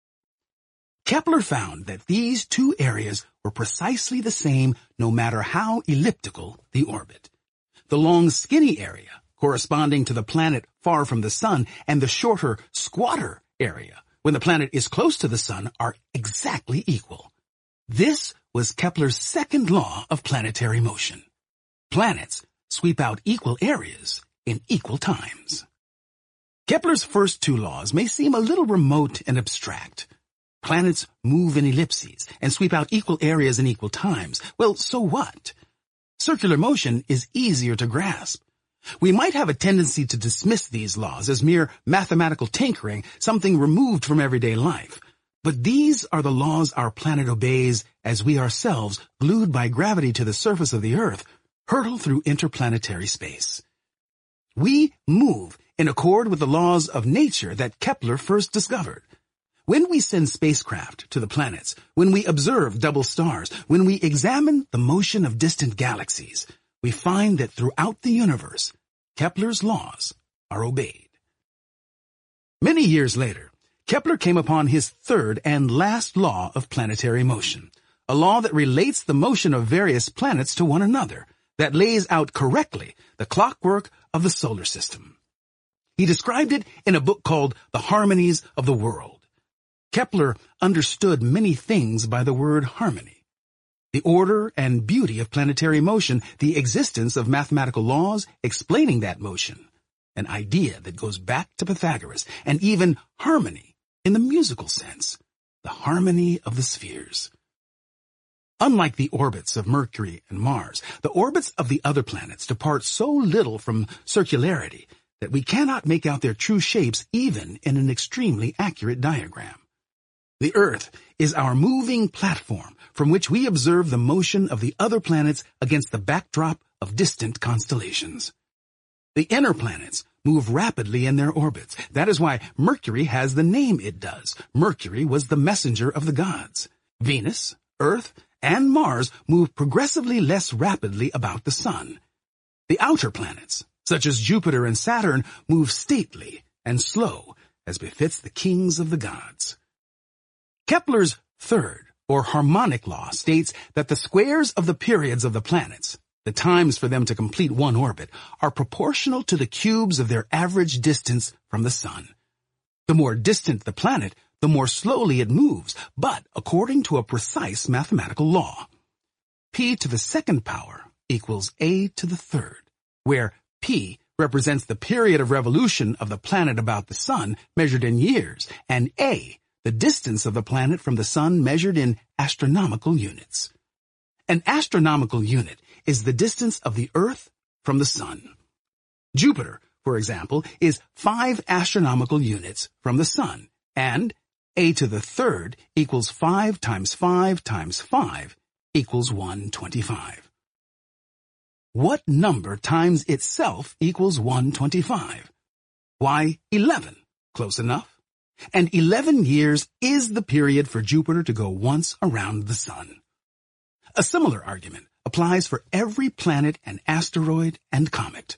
Kepler found that these two areas were precisely the same no matter how elliptical the orbit. The long skinny area, corresponding to the planet far from the sun, and the shorter squatter area, when the planet is close to the sun, are exactly equal. This was Kepler's second law of planetary motion. Planets sweep out equal areas in equal times. Kepler's first two laws may seem a little remote and abstract. Planets move in ellipses and sweep out equal areas in equal times. Well, so what? Circular motion is easier to grasp. We might have a tendency to dismiss these laws as mere mathematical tinkering, something removed from everyday life. But these are the laws our planet obeys as we ourselves, glued by gravity to the surface of the Earth, hurtle through interplanetary space. We move in accord with the laws of nature that Kepler first discovered. When we send spacecraft to the planets, when we observe double stars, when we examine the motion of distant galaxies, we find that throughout the universe, Kepler's laws are obeyed. Many years later, Kepler came upon his third and last law of planetary motion, a law that relates the motion of various planets to one another, that lays out correctly the clockwork of the solar system. He described it in a book called The Harmonies of the World. Kepler understood many things by the word harmony. The order and beauty of planetary motion, the existence of mathematical laws explaining that motion, an idea that goes back to Pythagoras, and even harmony in the musical sense, the harmony of the spheres. Unlike the orbits of Mercury and Mars, the orbits of the other planets depart so little from circularity that we cannot make out their true shapes even in an extremely accurate diagram. The Earth is our moving platform from which we observe the motion of the other planets against the backdrop of distant constellations. The inner planets move rapidly in their orbits. That is why Mercury has the name it does. Mercury was the messenger of the gods. Venus, Earth, and Mars move progressively less rapidly about the sun. The outer planets, such as Jupiter and Saturn, move stately and slow, as befits the kings of the gods. Kepler's third, or harmonic law, states that the squares of the periods of the planets, the times for them to complete one orbit, are proportional to the cubes of their average distance from the sun. The more distant the planet, the more slowly it moves, but according to a precise mathematical law. P to the second power equals A to the third, where P represents the period of revolution of the planet about the sun measured in years, and A, the distance of the planet from the sun measured in astronomical units. An astronomical unit is the distance of the Earth from the sun. Jupiter, for example, is 5 astronomical units from the sun, and A to the third equals 5 times 5 times 5 equals 125. What number times itself equals 125? Why, 11. Close enough. And 11 years is the period for Jupiter to go once around the sun. A similar argument applies for every planet and asteroid and comet.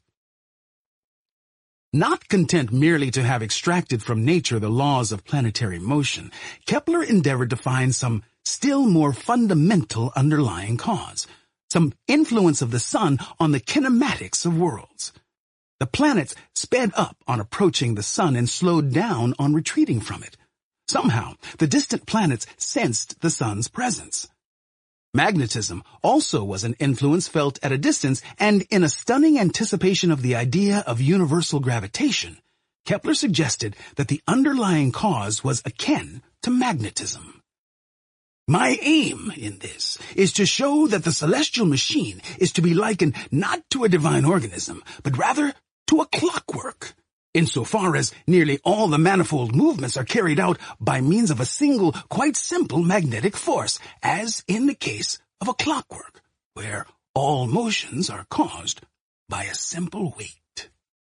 Not content merely to have extracted from nature the laws of planetary motion, Kepler endeavored to find some still more fundamental underlying cause, some influence of the sun on the kinematics of worlds. The planets sped up on approaching the sun and slowed down on retreating from it. Somehow, the distant planets sensed the sun's presence. Magnetism also was an influence felt at a distance, and in a stunning anticipation of the idea of universal gravitation, Kepler suggested that the underlying cause was akin to magnetism. My aim in this is to show that the celestial machine is to be likened not to a divine organism, but rather to a clockwork, insofar as nearly all the manifold movements are carried out by means of a single, quite simple magnetic force, as in the case of a clockwork, where all motions are caused by a simple weight.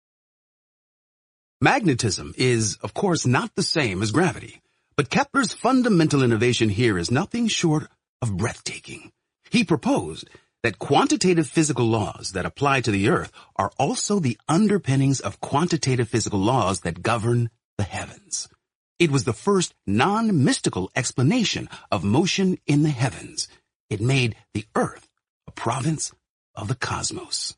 Magnetism is, of course, not the same as gravity, but Kepler's fundamental innovation here is nothing short of breathtaking. He proposed that quantitative physical laws that apply to the earth are also the underpinnings of quantitative physical laws that govern the heavens. It was the first non-mystical explanation of motion in the heavens. It made the earth a province of the cosmos.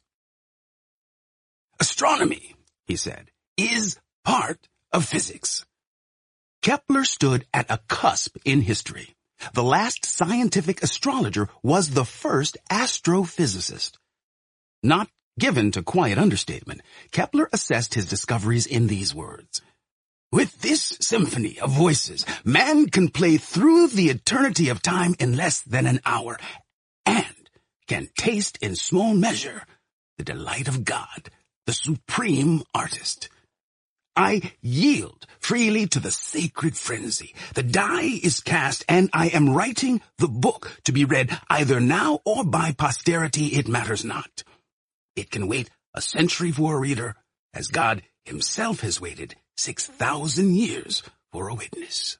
Astronomy, he said, is part of physics. Kepler stood at a cusp in history. The last scientific astrologer was the first astrophysicist. Not given to quiet understatement, Kepler assessed his discoveries in these words. With this symphony of voices, man can play through the eternity of time in less than an hour, and can taste in small measure the delight of God, the supreme artist. I yield freely to the sacred frenzy. The die is cast, and I am writing the book to be read either now or by posterity, it matters not. It can wait a century for a reader, as God himself has waited 6,000 years for a witness.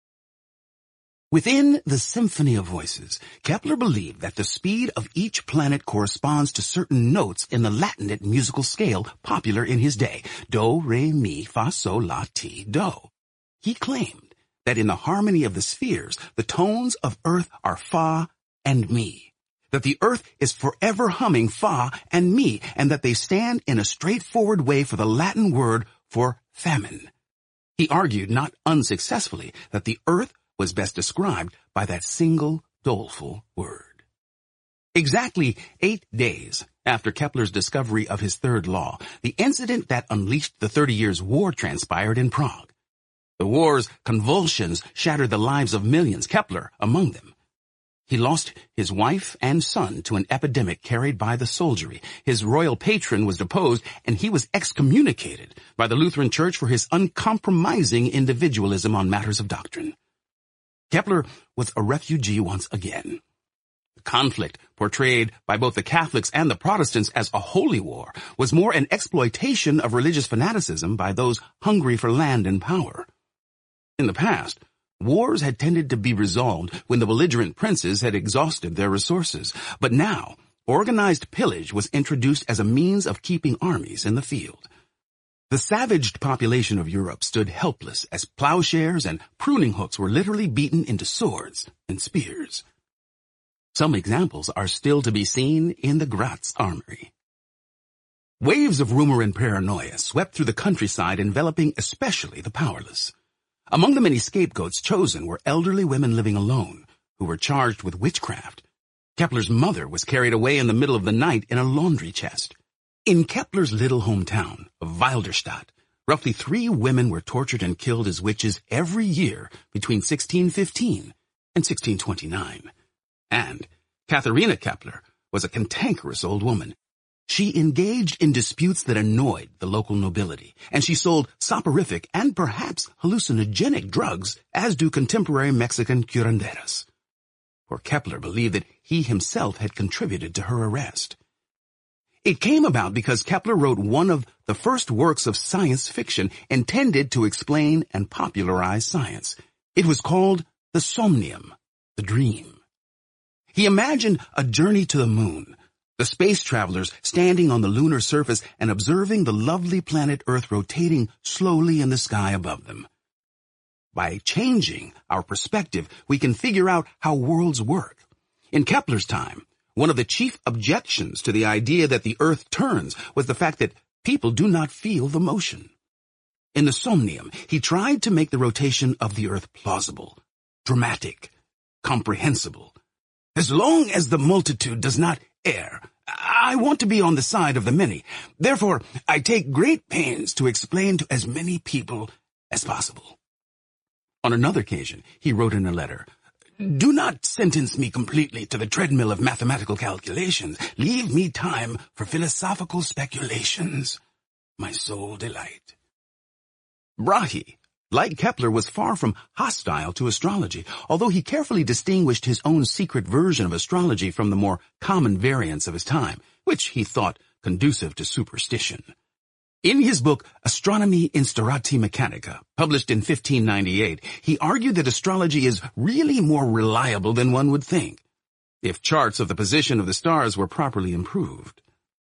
Within the symphony of voices, Kepler believed that the speed of each planet corresponds to certain notes in the Latinate musical scale popular in his day, do, re, mi, fa, sol, la, ti, do. He claimed that in the harmony of the spheres, the tones of earth are fa and mi, that the earth is forever humming fa and mi, and that they stand in a straightforward way for the Latin word for famine. He argued, not unsuccessfully, that the earth was best described by that single doleful word. Exactly 8 days after Kepler's discovery of his third law, the incident that unleashed the 30 Years' War transpired in Prague. The war's convulsions shattered the lives of millions, Kepler among them. He lost his wife and son to an epidemic carried by the soldiery. His royal patron was deposed, and he was excommunicated by the Lutheran Church for his uncompromising individualism on matters of doctrine. Kepler was a refugee once again. The conflict, portrayed by both the Catholics and the Protestants as a holy war, was more an exploitation of religious fanaticism by those hungry for land and power. In the past, wars had tended to be resolved when the belligerent princes had exhausted their resources, but now organized pillage was introduced as a means of keeping armies in the field. The savaged population of Europe stood helpless as plowshares and pruning hooks were literally beaten into swords and spears. Some examples are still to be seen in the Graz Armory. Waves of rumor and paranoia swept through the countryside, enveloping especially the powerless. Among the many scapegoats chosen were elderly women living alone, who were charged with witchcraft. Kepler's mother was carried away in the middle of the night in a laundry chest. In Kepler's little hometown of Wilderstadt, roughly 3 women were tortured and killed as witches every year between 1615 and 1629. And Katharina Kepler was a cantankerous old woman. She engaged in disputes that annoyed the local nobility, and she sold soporific and perhaps hallucinogenic drugs, as do contemporary Mexican curanderas. For Kepler believed that he himself had contributed to her arrest. It came about because Kepler wrote one of the first works of science fiction intended to explain and popularize science. It was called The Somnium, the Dream. He imagined a journey to the moon, the space travelers standing on the lunar surface and observing the lovely planet Earth rotating slowly in the sky above them. By changing our perspective, we can figure out how worlds work. In Kepler's time, one of the chief objections to the idea that the earth turns was the fact that people do not feel the motion. In the Somnium, he tried to make the rotation of the earth plausible, dramatic, comprehensible. As long as the multitude does not err, I want to be on the side of the many. Therefore, I take great pains to explain to as many people as possible. On another occasion, he wrote in a letter, Do not sentence me completely to the treadmill of mathematical calculations. Leave me time for philosophical speculations, my sole delight. Brahe, like Kepler, was far from hostile to astrology, although he carefully distinguished his own secret version of astrology from the more common variants of his time, which he thought conducive to superstition. In his book, Astronomie Instaurati Mechanica, published in 1598, he argued that astrology is really more reliable than one would think. if charts of the position of the stars were properly improved.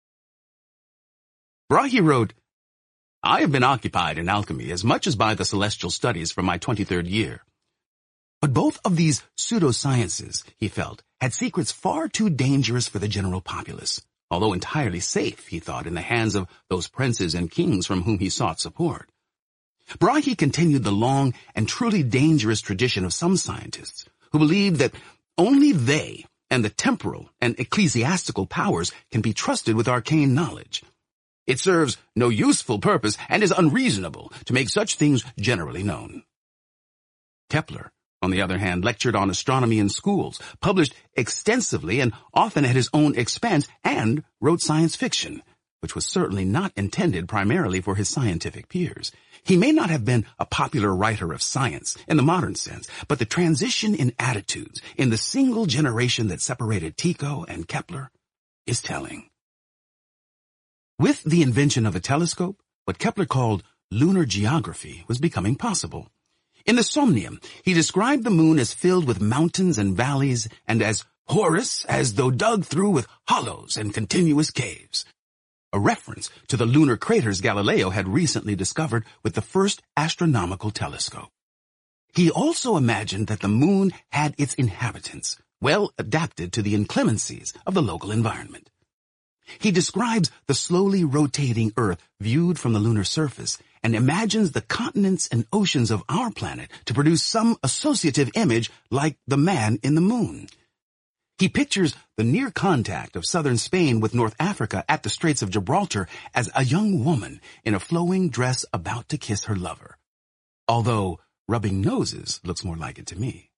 Brahe wrote, "I have been occupied in alchemy as much as by the celestial studies from my 23rd year. But both of these pseudosciences, he felt, had secrets far too dangerous for the general populace, although entirely safe, he thought, in the hands of those princes and kings from whom he sought support." Brahe continued the long and truly dangerous tradition of some scientists who believed that only they and the temporal and ecclesiastical powers can be trusted with arcane knowledge. It serves no useful purpose and is unreasonable to make such things generally known. Kepler, on the other hand, lectured on astronomy in schools, published extensively and often at his own expense, and wrote science fiction, which was certainly not intended primarily for his scientific peers. He may not have been a popular writer of science in the modern sense, but the transition in attitudes in the single generation that separated Tycho and Kepler is telling. With the invention of the telescope, what Kepler called lunar geography was becoming possible. In the Somnium, he described the moon as filled with mountains and valleys and as porous as though dug through with hollows and continuous caves, a reference to the lunar craters Galileo had recently discovered with the first astronomical telescope. He also imagined that the moon had its inhabitants, well adapted to the inclemencies of the local environment. He describes the slowly rotating Earth viewed from the lunar surface and imagines the continents and oceans of our planet to produce some associative image like the man in the moon. He pictures the near contact of southern Spain with North Africa at the Straits of Gibraltar as a young woman in a flowing dress about to kiss her lover, although rubbing noses looks more like it to me.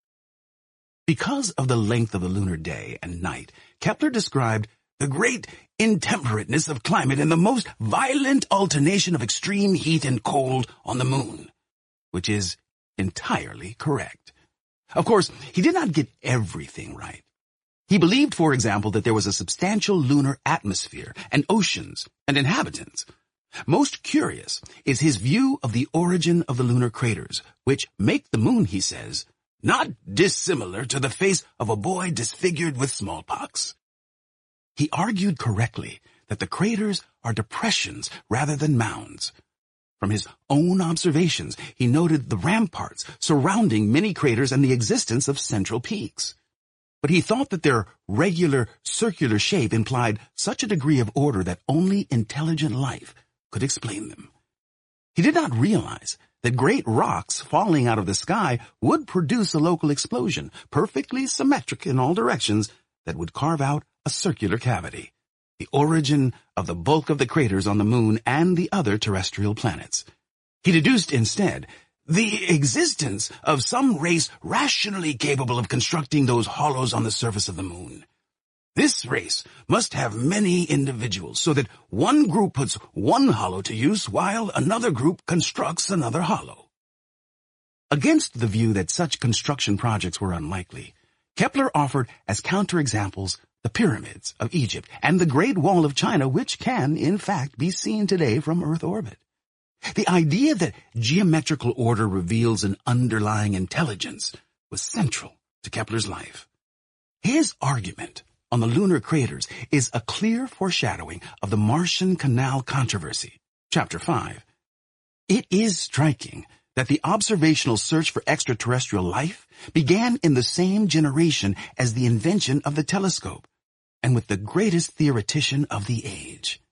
Because of the length of the lunar day and night, Kepler described the great intemperateness of climate and the most violent alternation of extreme heat and cold on the moon, which is entirely correct. Of course, he did not get everything right. He believed, for example, that there was a substantial lunar atmosphere and oceans and inhabitants. Most curious is his view of the origin of the lunar craters, which make the moon, he says, not dissimilar to the face of a boy disfigured with smallpox. He argued correctly that the craters are depressions rather than mounds. From his own observations, he noted the ramparts surrounding many craters and the existence of central peaks. But he thought that their regular circular shape implied such a degree of order that only intelligent life could explain them. He did not realize that great rocks falling out of the sky would produce a local explosion, perfectly symmetric in all directions, that would carve out a circular cavity, the origin of the bulk of the craters on the moon and the other terrestrial planets. He deduced instead the existence of some race rationally capable of constructing those hollows on the surface of the moon. This race must have many individuals so that one group puts one hollow to use while another group constructs another hollow. Against the view that such construction projects were unlikely, Kepler offered as counterexamples the pyramids of Egypt and the Great Wall of China, which can, in fact, be seen today from Earth orbit. The idea that geometrical order reveals an underlying intelligence was central to Kepler's life. His argument on the lunar craters is a clear foreshadowing of the Martian Canal controversy, Chapter 5. It is striking that the observational search for extraterrestrial life began in the same generation as the invention of the telescope, and with the greatest theoretician of the age.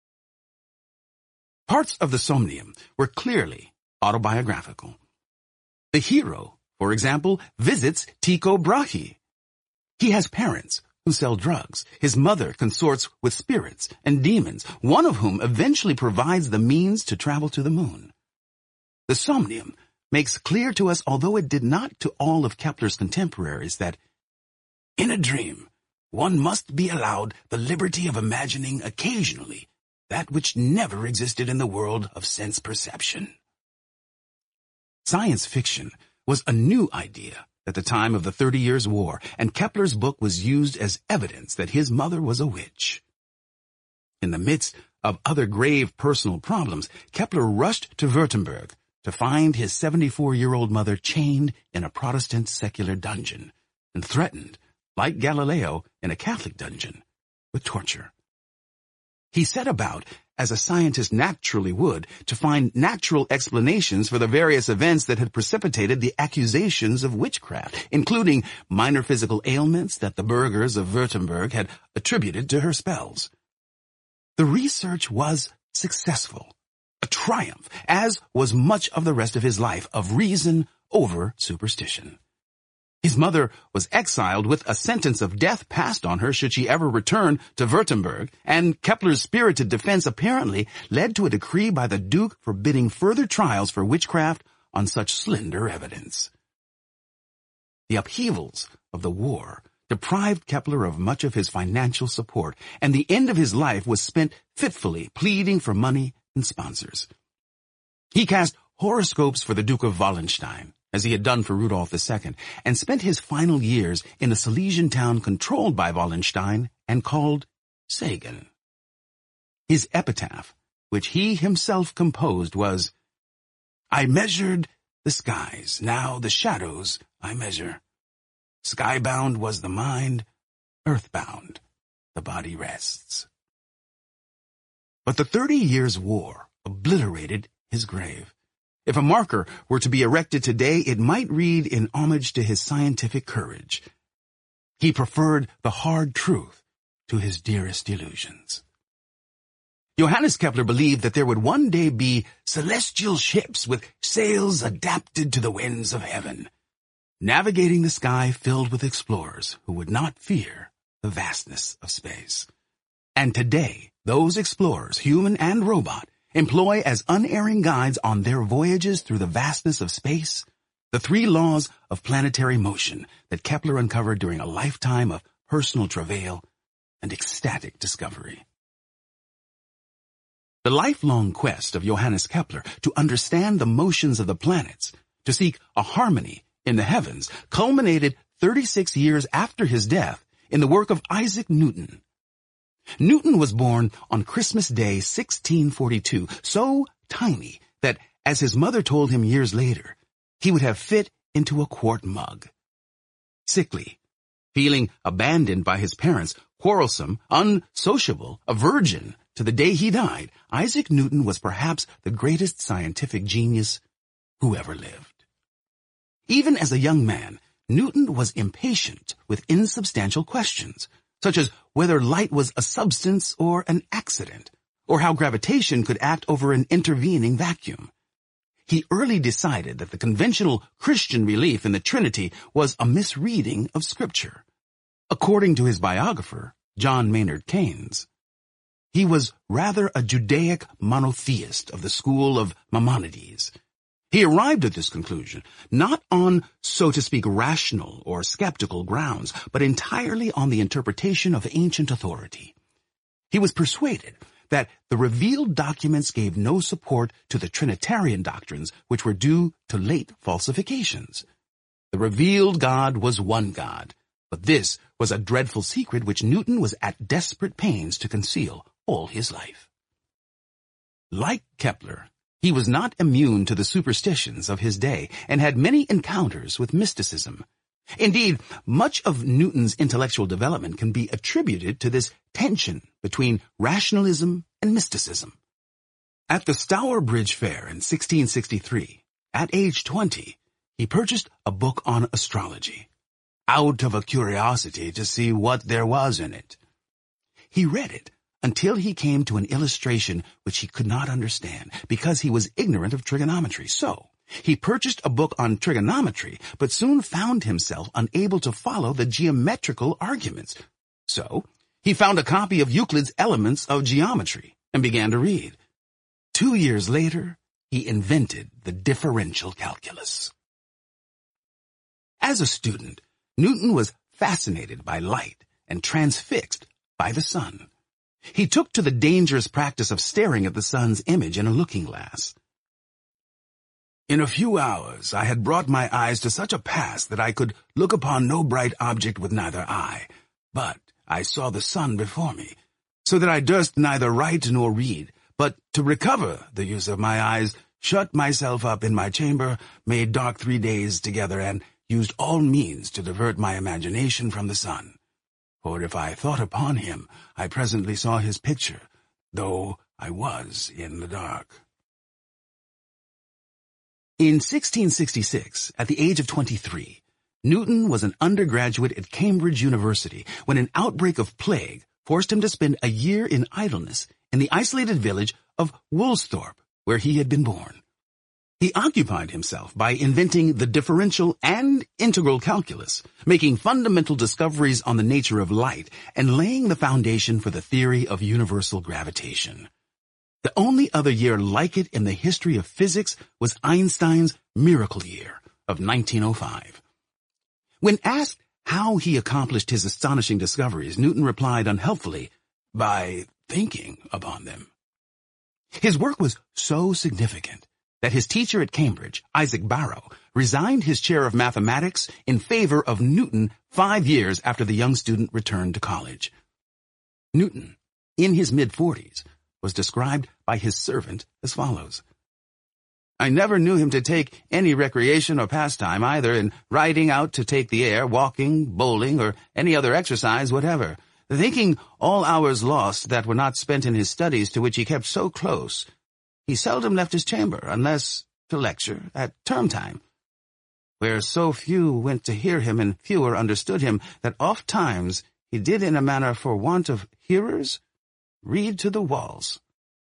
Parts of the Somnium were clearly autobiographical. The hero, for example, visits Tycho Brahe. He has parents who sell drugs. His mother consorts with spirits and demons, one of whom eventually provides the means to travel to the moon. The Somnium makes clear to us, although it did not to all of Kepler's contemporaries, that in a dream, one must be allowed the liberty of imagining occasionally that which never existed in the world of sense perception. Science fiction was a new idea at the time of the 30 Years' War, and Kepler's book was used as evidence that his mother was a witch. In the midst of other grave personal problems, Kepler rushed to Württemberg to find his 74-year-old mother chained in a Protestant secular dungeon and threatened like Galileo in a Catholic dungeon, with torture. He set about, as a scientist naturally would, to find natural explanations for the various events that had precipitated the accusations of witchcraft, including minor physical ailments that the burghers of Württemberg had attributed to her spells. The research was successful, a triumph, as was much of the rest of his life of reason over superstition. His mother was exiled with a sentence of death passed on her should she ever return to Württemberg, and Kepler's spirited defense apparently led to a decree by the Duke forbidding further trials for witchcraft on such slender evidence. The upheavals of the war deprived Kepler of much of his financial support, and the end of his life was spent fitfully pleading for money and sponsors. He cast horoscopes for the Duke of Wallenstein, as he had done for Rudolf II, and spent his final years in a Silesian town controlled by Wallenstein and called Sagan. His epitaph, which he himself composed, was, "I measured the skies, now the shadows I measure. Skybound was the mind, earthbound the body rests." But the 30 Years' War obliterated his grave. If a marker were to be erected today, it might read in homage to his scientific courage. He preferred the hard truth to his dearest illusions. Johannes Kepler believed that there would one day be celestial ships with sails adapted to the winds of heaven, navigating the sky filled with explorers who would not fear the vastness of space. And today, those explorers, human and robot, employ as unerring guides on their voyages through the vastness of space the 3 laws of planetary motion that Kepler uncovered during a lifetime of personal travail and ecstatic discovery. The lifelong quest of Johannes Kepler to understand the motions of the planets, to seek a harmony in the heavens, culminated 36 years after his death in the work of Isaac Newton. Newton was born on Christmas Day 1642, so tiny that, as his mother told him years later, he would have fit into a quart mug. Sickly, feeling abandoned by his parents, quarrelsome, unsociable, a virgin to the day he died, Isaac Newton was perhaps the greatest scientific genius who ever lived. Even as a young man, Newton was impatient with insubstantial questions, such as whether light was a substance or an accident, or how gravitation could act over an intervening vacuum. He early decided that the conventional Christian belief in the Trinity was a misreading of Scripture. According to his biographer, John Maynard Keynes, he was rather a Judaic monotheist of the school of Maimonides. He arrived at this conclusion not on, so to speak, rational or skeptical grounds, but entirely on the interpretation of ancient authority. He was persuaded that the revealed documents gave no support to the Trinitarian doctrines which were due to late falsifications. The revealed God was one God, but this was a dreadful secret which Newton was at desperate pains to conceal all his life. Like Kepler, he was not immune to the superstitions of his day and had many encounters with mysticism. Indeed, much of Newton's intellectual development can be attributed to this tension between rationalism and mysticism. At the Stourbridge Fair in 1663, at age 20, he purchased a book on astrology, out of a curiosity to see what there was in it. He read it until he came to an illustration which he could not understand because he was ignorant of trigonometry. So, he purchased a book on trigonometry, but soon found himself unable to follow the geometrical arguments. So, he found a copy of Euclid's Elements of Geometry and began to read. 2 years later, he invented the differential calculus. As a student, Newton was fascinated by light and transfixed by the sun. He took to the dangerous practice of staring at the sun's image in a looking-glass. In a few hours I had brought my eyes to such a pass that I could look upon no bright object with neither eye, but I saw the sun before me, so that I durst neither write nor read, but to recover the use of my eyes, shut myself up in my chamber, made dark 3 days together, and used all means to divert my imagination from the sun. For if I thought upon him, I presently saw his picture, though I was in the dark. In 1666, at the age of 23, Newton was an undergraduate at Cambridge University when an outbreak of plague forced him to spend a year in idleness in the isolated village of Woolsthorpe, where he had been born. He occupied himself by inventing the differential and integral calculus, making fundamental discoveries on the nature of light, and laying the foundation for the theory of universal gravitation. The only other year like it in the history of physics was Einstein's miracle year of 1905. When asked how he accomplished his astonishing discoveries, Newton replied unhelpfully, by thinking upon them. His work was so significant that his teacher at Cambridge, Isaac Barrow, resigned his chair of mathematics in favor of Newton 5 years after the young student returned to college. Newton, in his mid-40s, was described by his servant as follows. I never knew him to take any recreation or pastime, either in riding out to take the air, walking, bowling, or any other exercise whatever, thinking all hours lost that were not spent in his studies to which he kept so close. He seldom left his chamber, unless to lecture at term time, where so few went to hear him and fewer understood him, that oft times he did in a manner for want of hearers read to the walls.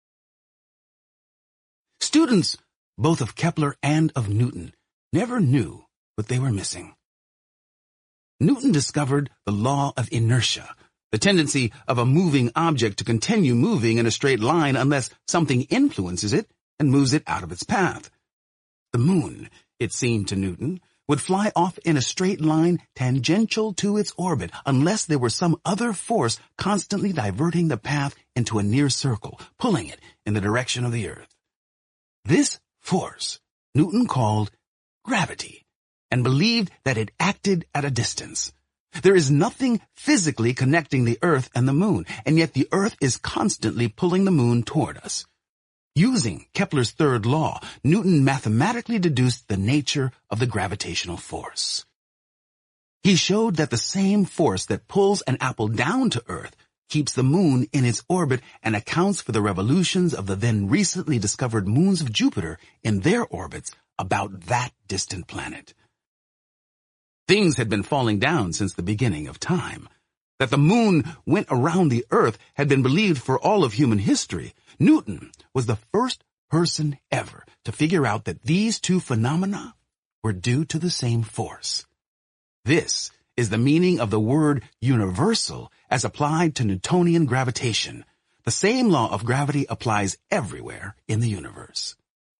Students, both of Kepler and of Newton, never knew what they were missing. Newton discovered the law of inertia, the tendency of a moving object to continue moving in a straight line unless something influences it and moves it out of its path. The moon, it seemed to Newton, would fly off in a straight line tangential to its orbit unless there were some other force constantly diverting the path into a near circle, pulling it in the direction of the earth. This force Newton called gravity, and believed that it acted at a distance. There is nothing physically connecting the earth and the moon, and yet the earth is constantly pulling the moon toward us. Using Kepler's third law, Newton mathematically deduced the nature of the gravitational force. He showed that the same force that pulls an apple down to earth keeps the moon in its orbit and accounts for the revolutions of the then recently discovered moons of Jupiter in their orbits about that distant planet. Things had been falling down since the beginning of time. That the moon went around the earth had been believed for all of human history. Newton was the first person ever to figure out that these two phenomena were due to the same force. This is the meaning of the word universal as applied to Newtonian gravitation. The same law of gravity applies everywhere in the universe.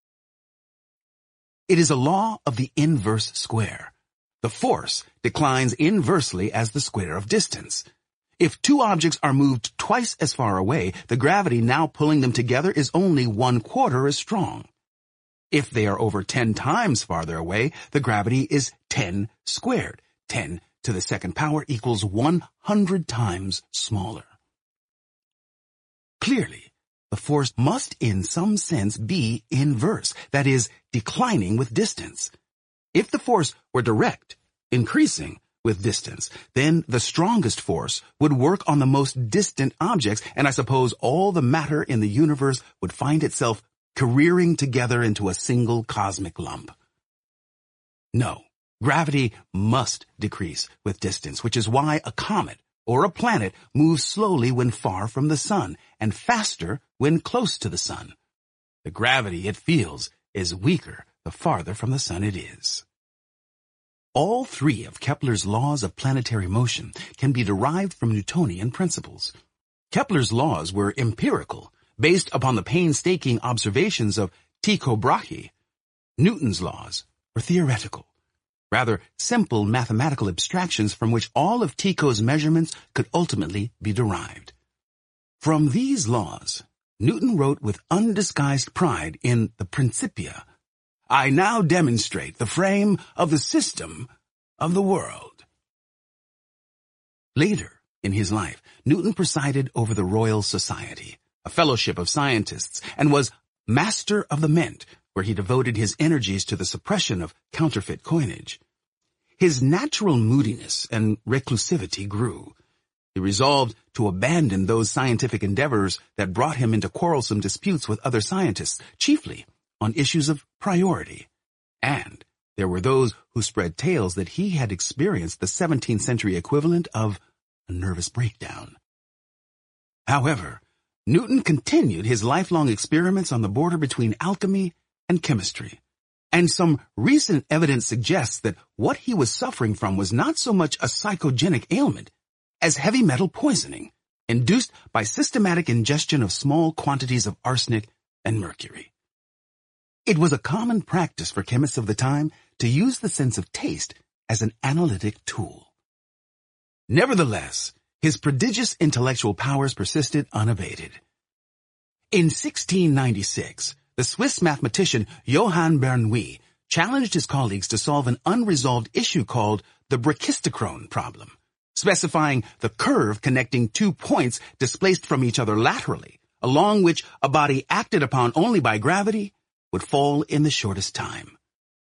It is a law of the inverse square. The force declines inversely as the square of distance. If two objects are moved twice as far away, the gravity now pulling them together is only 1/4 as strong. If they are over 10 times farther away, the gravity is 10 squared. 10 to the second power equals 100 times smaller. Clearly, the force must in some sense be inverse, that is, declining with distance. If the force were direct, increasing with distance, then the strongest force would work on the most distant objects, and I suppose all the matter in the universe would find itself careering together into a single cosmic lump. No, gravity must decrease with distance, which is why a comet or a planet moves slowly when far from the sun and faster when close to the sun. The gravity it feels is weaker the farther from the sun it is. All three of Kepler's laws of planetary motion can be derived from Newtonian principles. Kepler's laws were empirical, based upon the painstaking observations of Tycho Brahe. Newton's laws were theoretical, rather simple mathematical abstractions from which all of Tycho's measurements could ultimately be derived. From these laws, Newton wrote with undisguised pride in the Principia, I now demonstrate the frame of the system of the world. Later in his life, Newton presided over the Royal Society, a fellowship of scientists, and was Master of the Mint, where he devoted his energies to the suppression of counterfeit coinage. his natural moodiness and reclusivity grew. He resolved to abandon those scientific endeavors that brought him into quarrelsome disputes with other scientists, chiefly on issues of priority. And there were those who spread tales that he had experienced the 17th century equivalent of a nervous breakdown. However, Newton continued his lifelong experiments on the border between alchemy and chemistry, and some recent evidence suggests that what he was suffering from was not so much a psychogenic ailment as heavy metal poisoning, induced by systematic ingestion of small quantities of arsenic and mercury. It was a common practice for chemists of the time to use the sense of taste as an analytic tool. Nevertheless, his prodigious intellectual powers persisted unabated. In 1696, the Swiss mathematician Johann Bernoulli challenged his colleagues to solve an unresolved issue called the brachistochrone problem, specifying the curve connecting 2 points displaced from each other laterally, along which a body acted upon only by gravity would fall in the shortest time.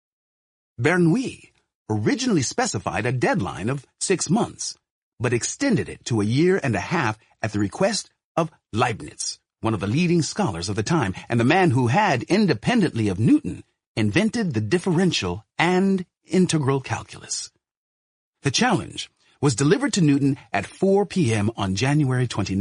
Bernoulli originally specified a deadline of 6 months, but extended it to a year and a half at the request of Leibniz, one of the leading scholars of the time, and the man who had, independently of Newton, invented the differential and integral calculus. The challenge was delivered to Newton at 4 p.m. on January 29,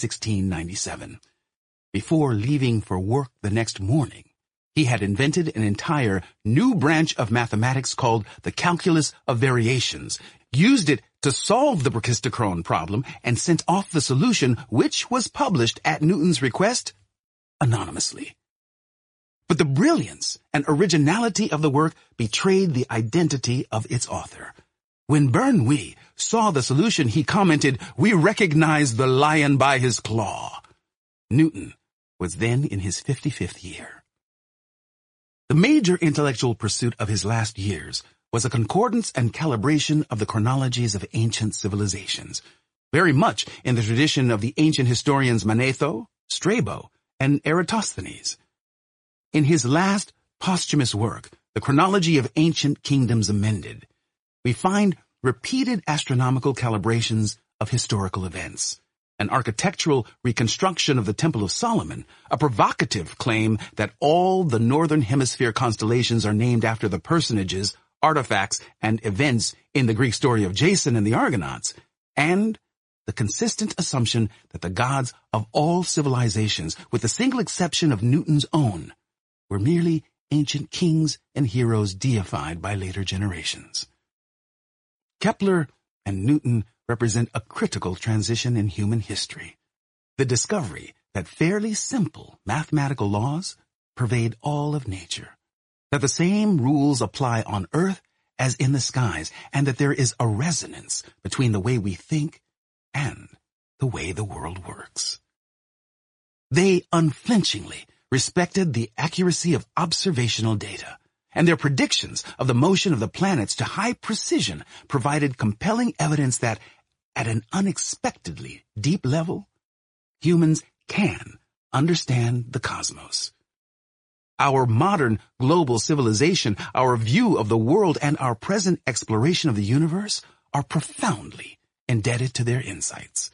1697. Before leaving for work the next morning, he had invented an entire new branch of mathematics called the calculus of variations, used it to solve the brachistochrone problem, and sent off the solution, which was published at Newton's request anonymously. But the brilliance and originality of the work betrayed the identity of its author. When Bernoulli saw the solution, he commented, "We recognize the lion by his claw." Newton was then in his 55th year. The major intellectual pursuit of his last years was a concordance and calibration of the chronologies of ancient civilizations, very much in the tradition of the ancient historians Manetho, Strabo, and Eratosthenes. In his last posthumous work, The Chronology of Ancient Kingdoms Amended, we find repeated astronomical calibrations of historical events, an architectural reconstruction of the Temple of Solomon, a provocative claim that all the northern hemisphere constellations are named after the personages, artifacts, and events in the Greek story of Jason and the Argonauts, and the consistent assumption that the gods of all civilizations, with the single exception of Newton's own, were merely ancient kings and heroes deified by later generations. Kepler and Newton represent a critical transition in human history, the discovery that fairly simple mathematical laws pervade all of nature, that the same rules apply on Earth as in the skies, and that there is a resonance between the way we think and the way the world works. They unflinchingly respected the accuracy of observational data, and their predictions of the motion of the planets to high precision provided compelling evidence that, at an unexpectedly deep level, humans can understand the cosmos. Our modern global civilization, our view of the world, and our present exploration of the universe are profoundly indebted to their insights.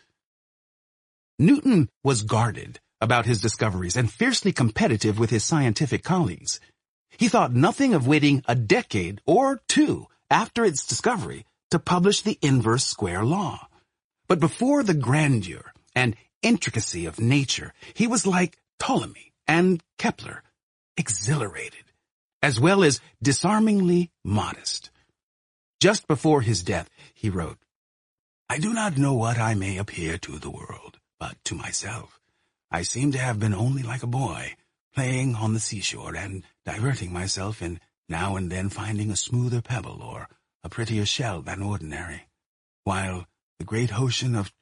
Newton was guarded about his discoveries and fiercely competitive with his scientific colleagues. He thought nothing of waiting a decade or two after its discovery to publish the inverse square law. But before the grandeur and intricacy of nature, he was like Ptolemy and Kepler, exhilarated, as well as disarmingly modest. Just before his death, he wrote, "I do not know what I may appear to the world, but to myself I seem to have been only like a boy, playing on the seashore and diverting myself in now and then finding a smoother pebble or a prettier shell than ordinary, while the great ocean of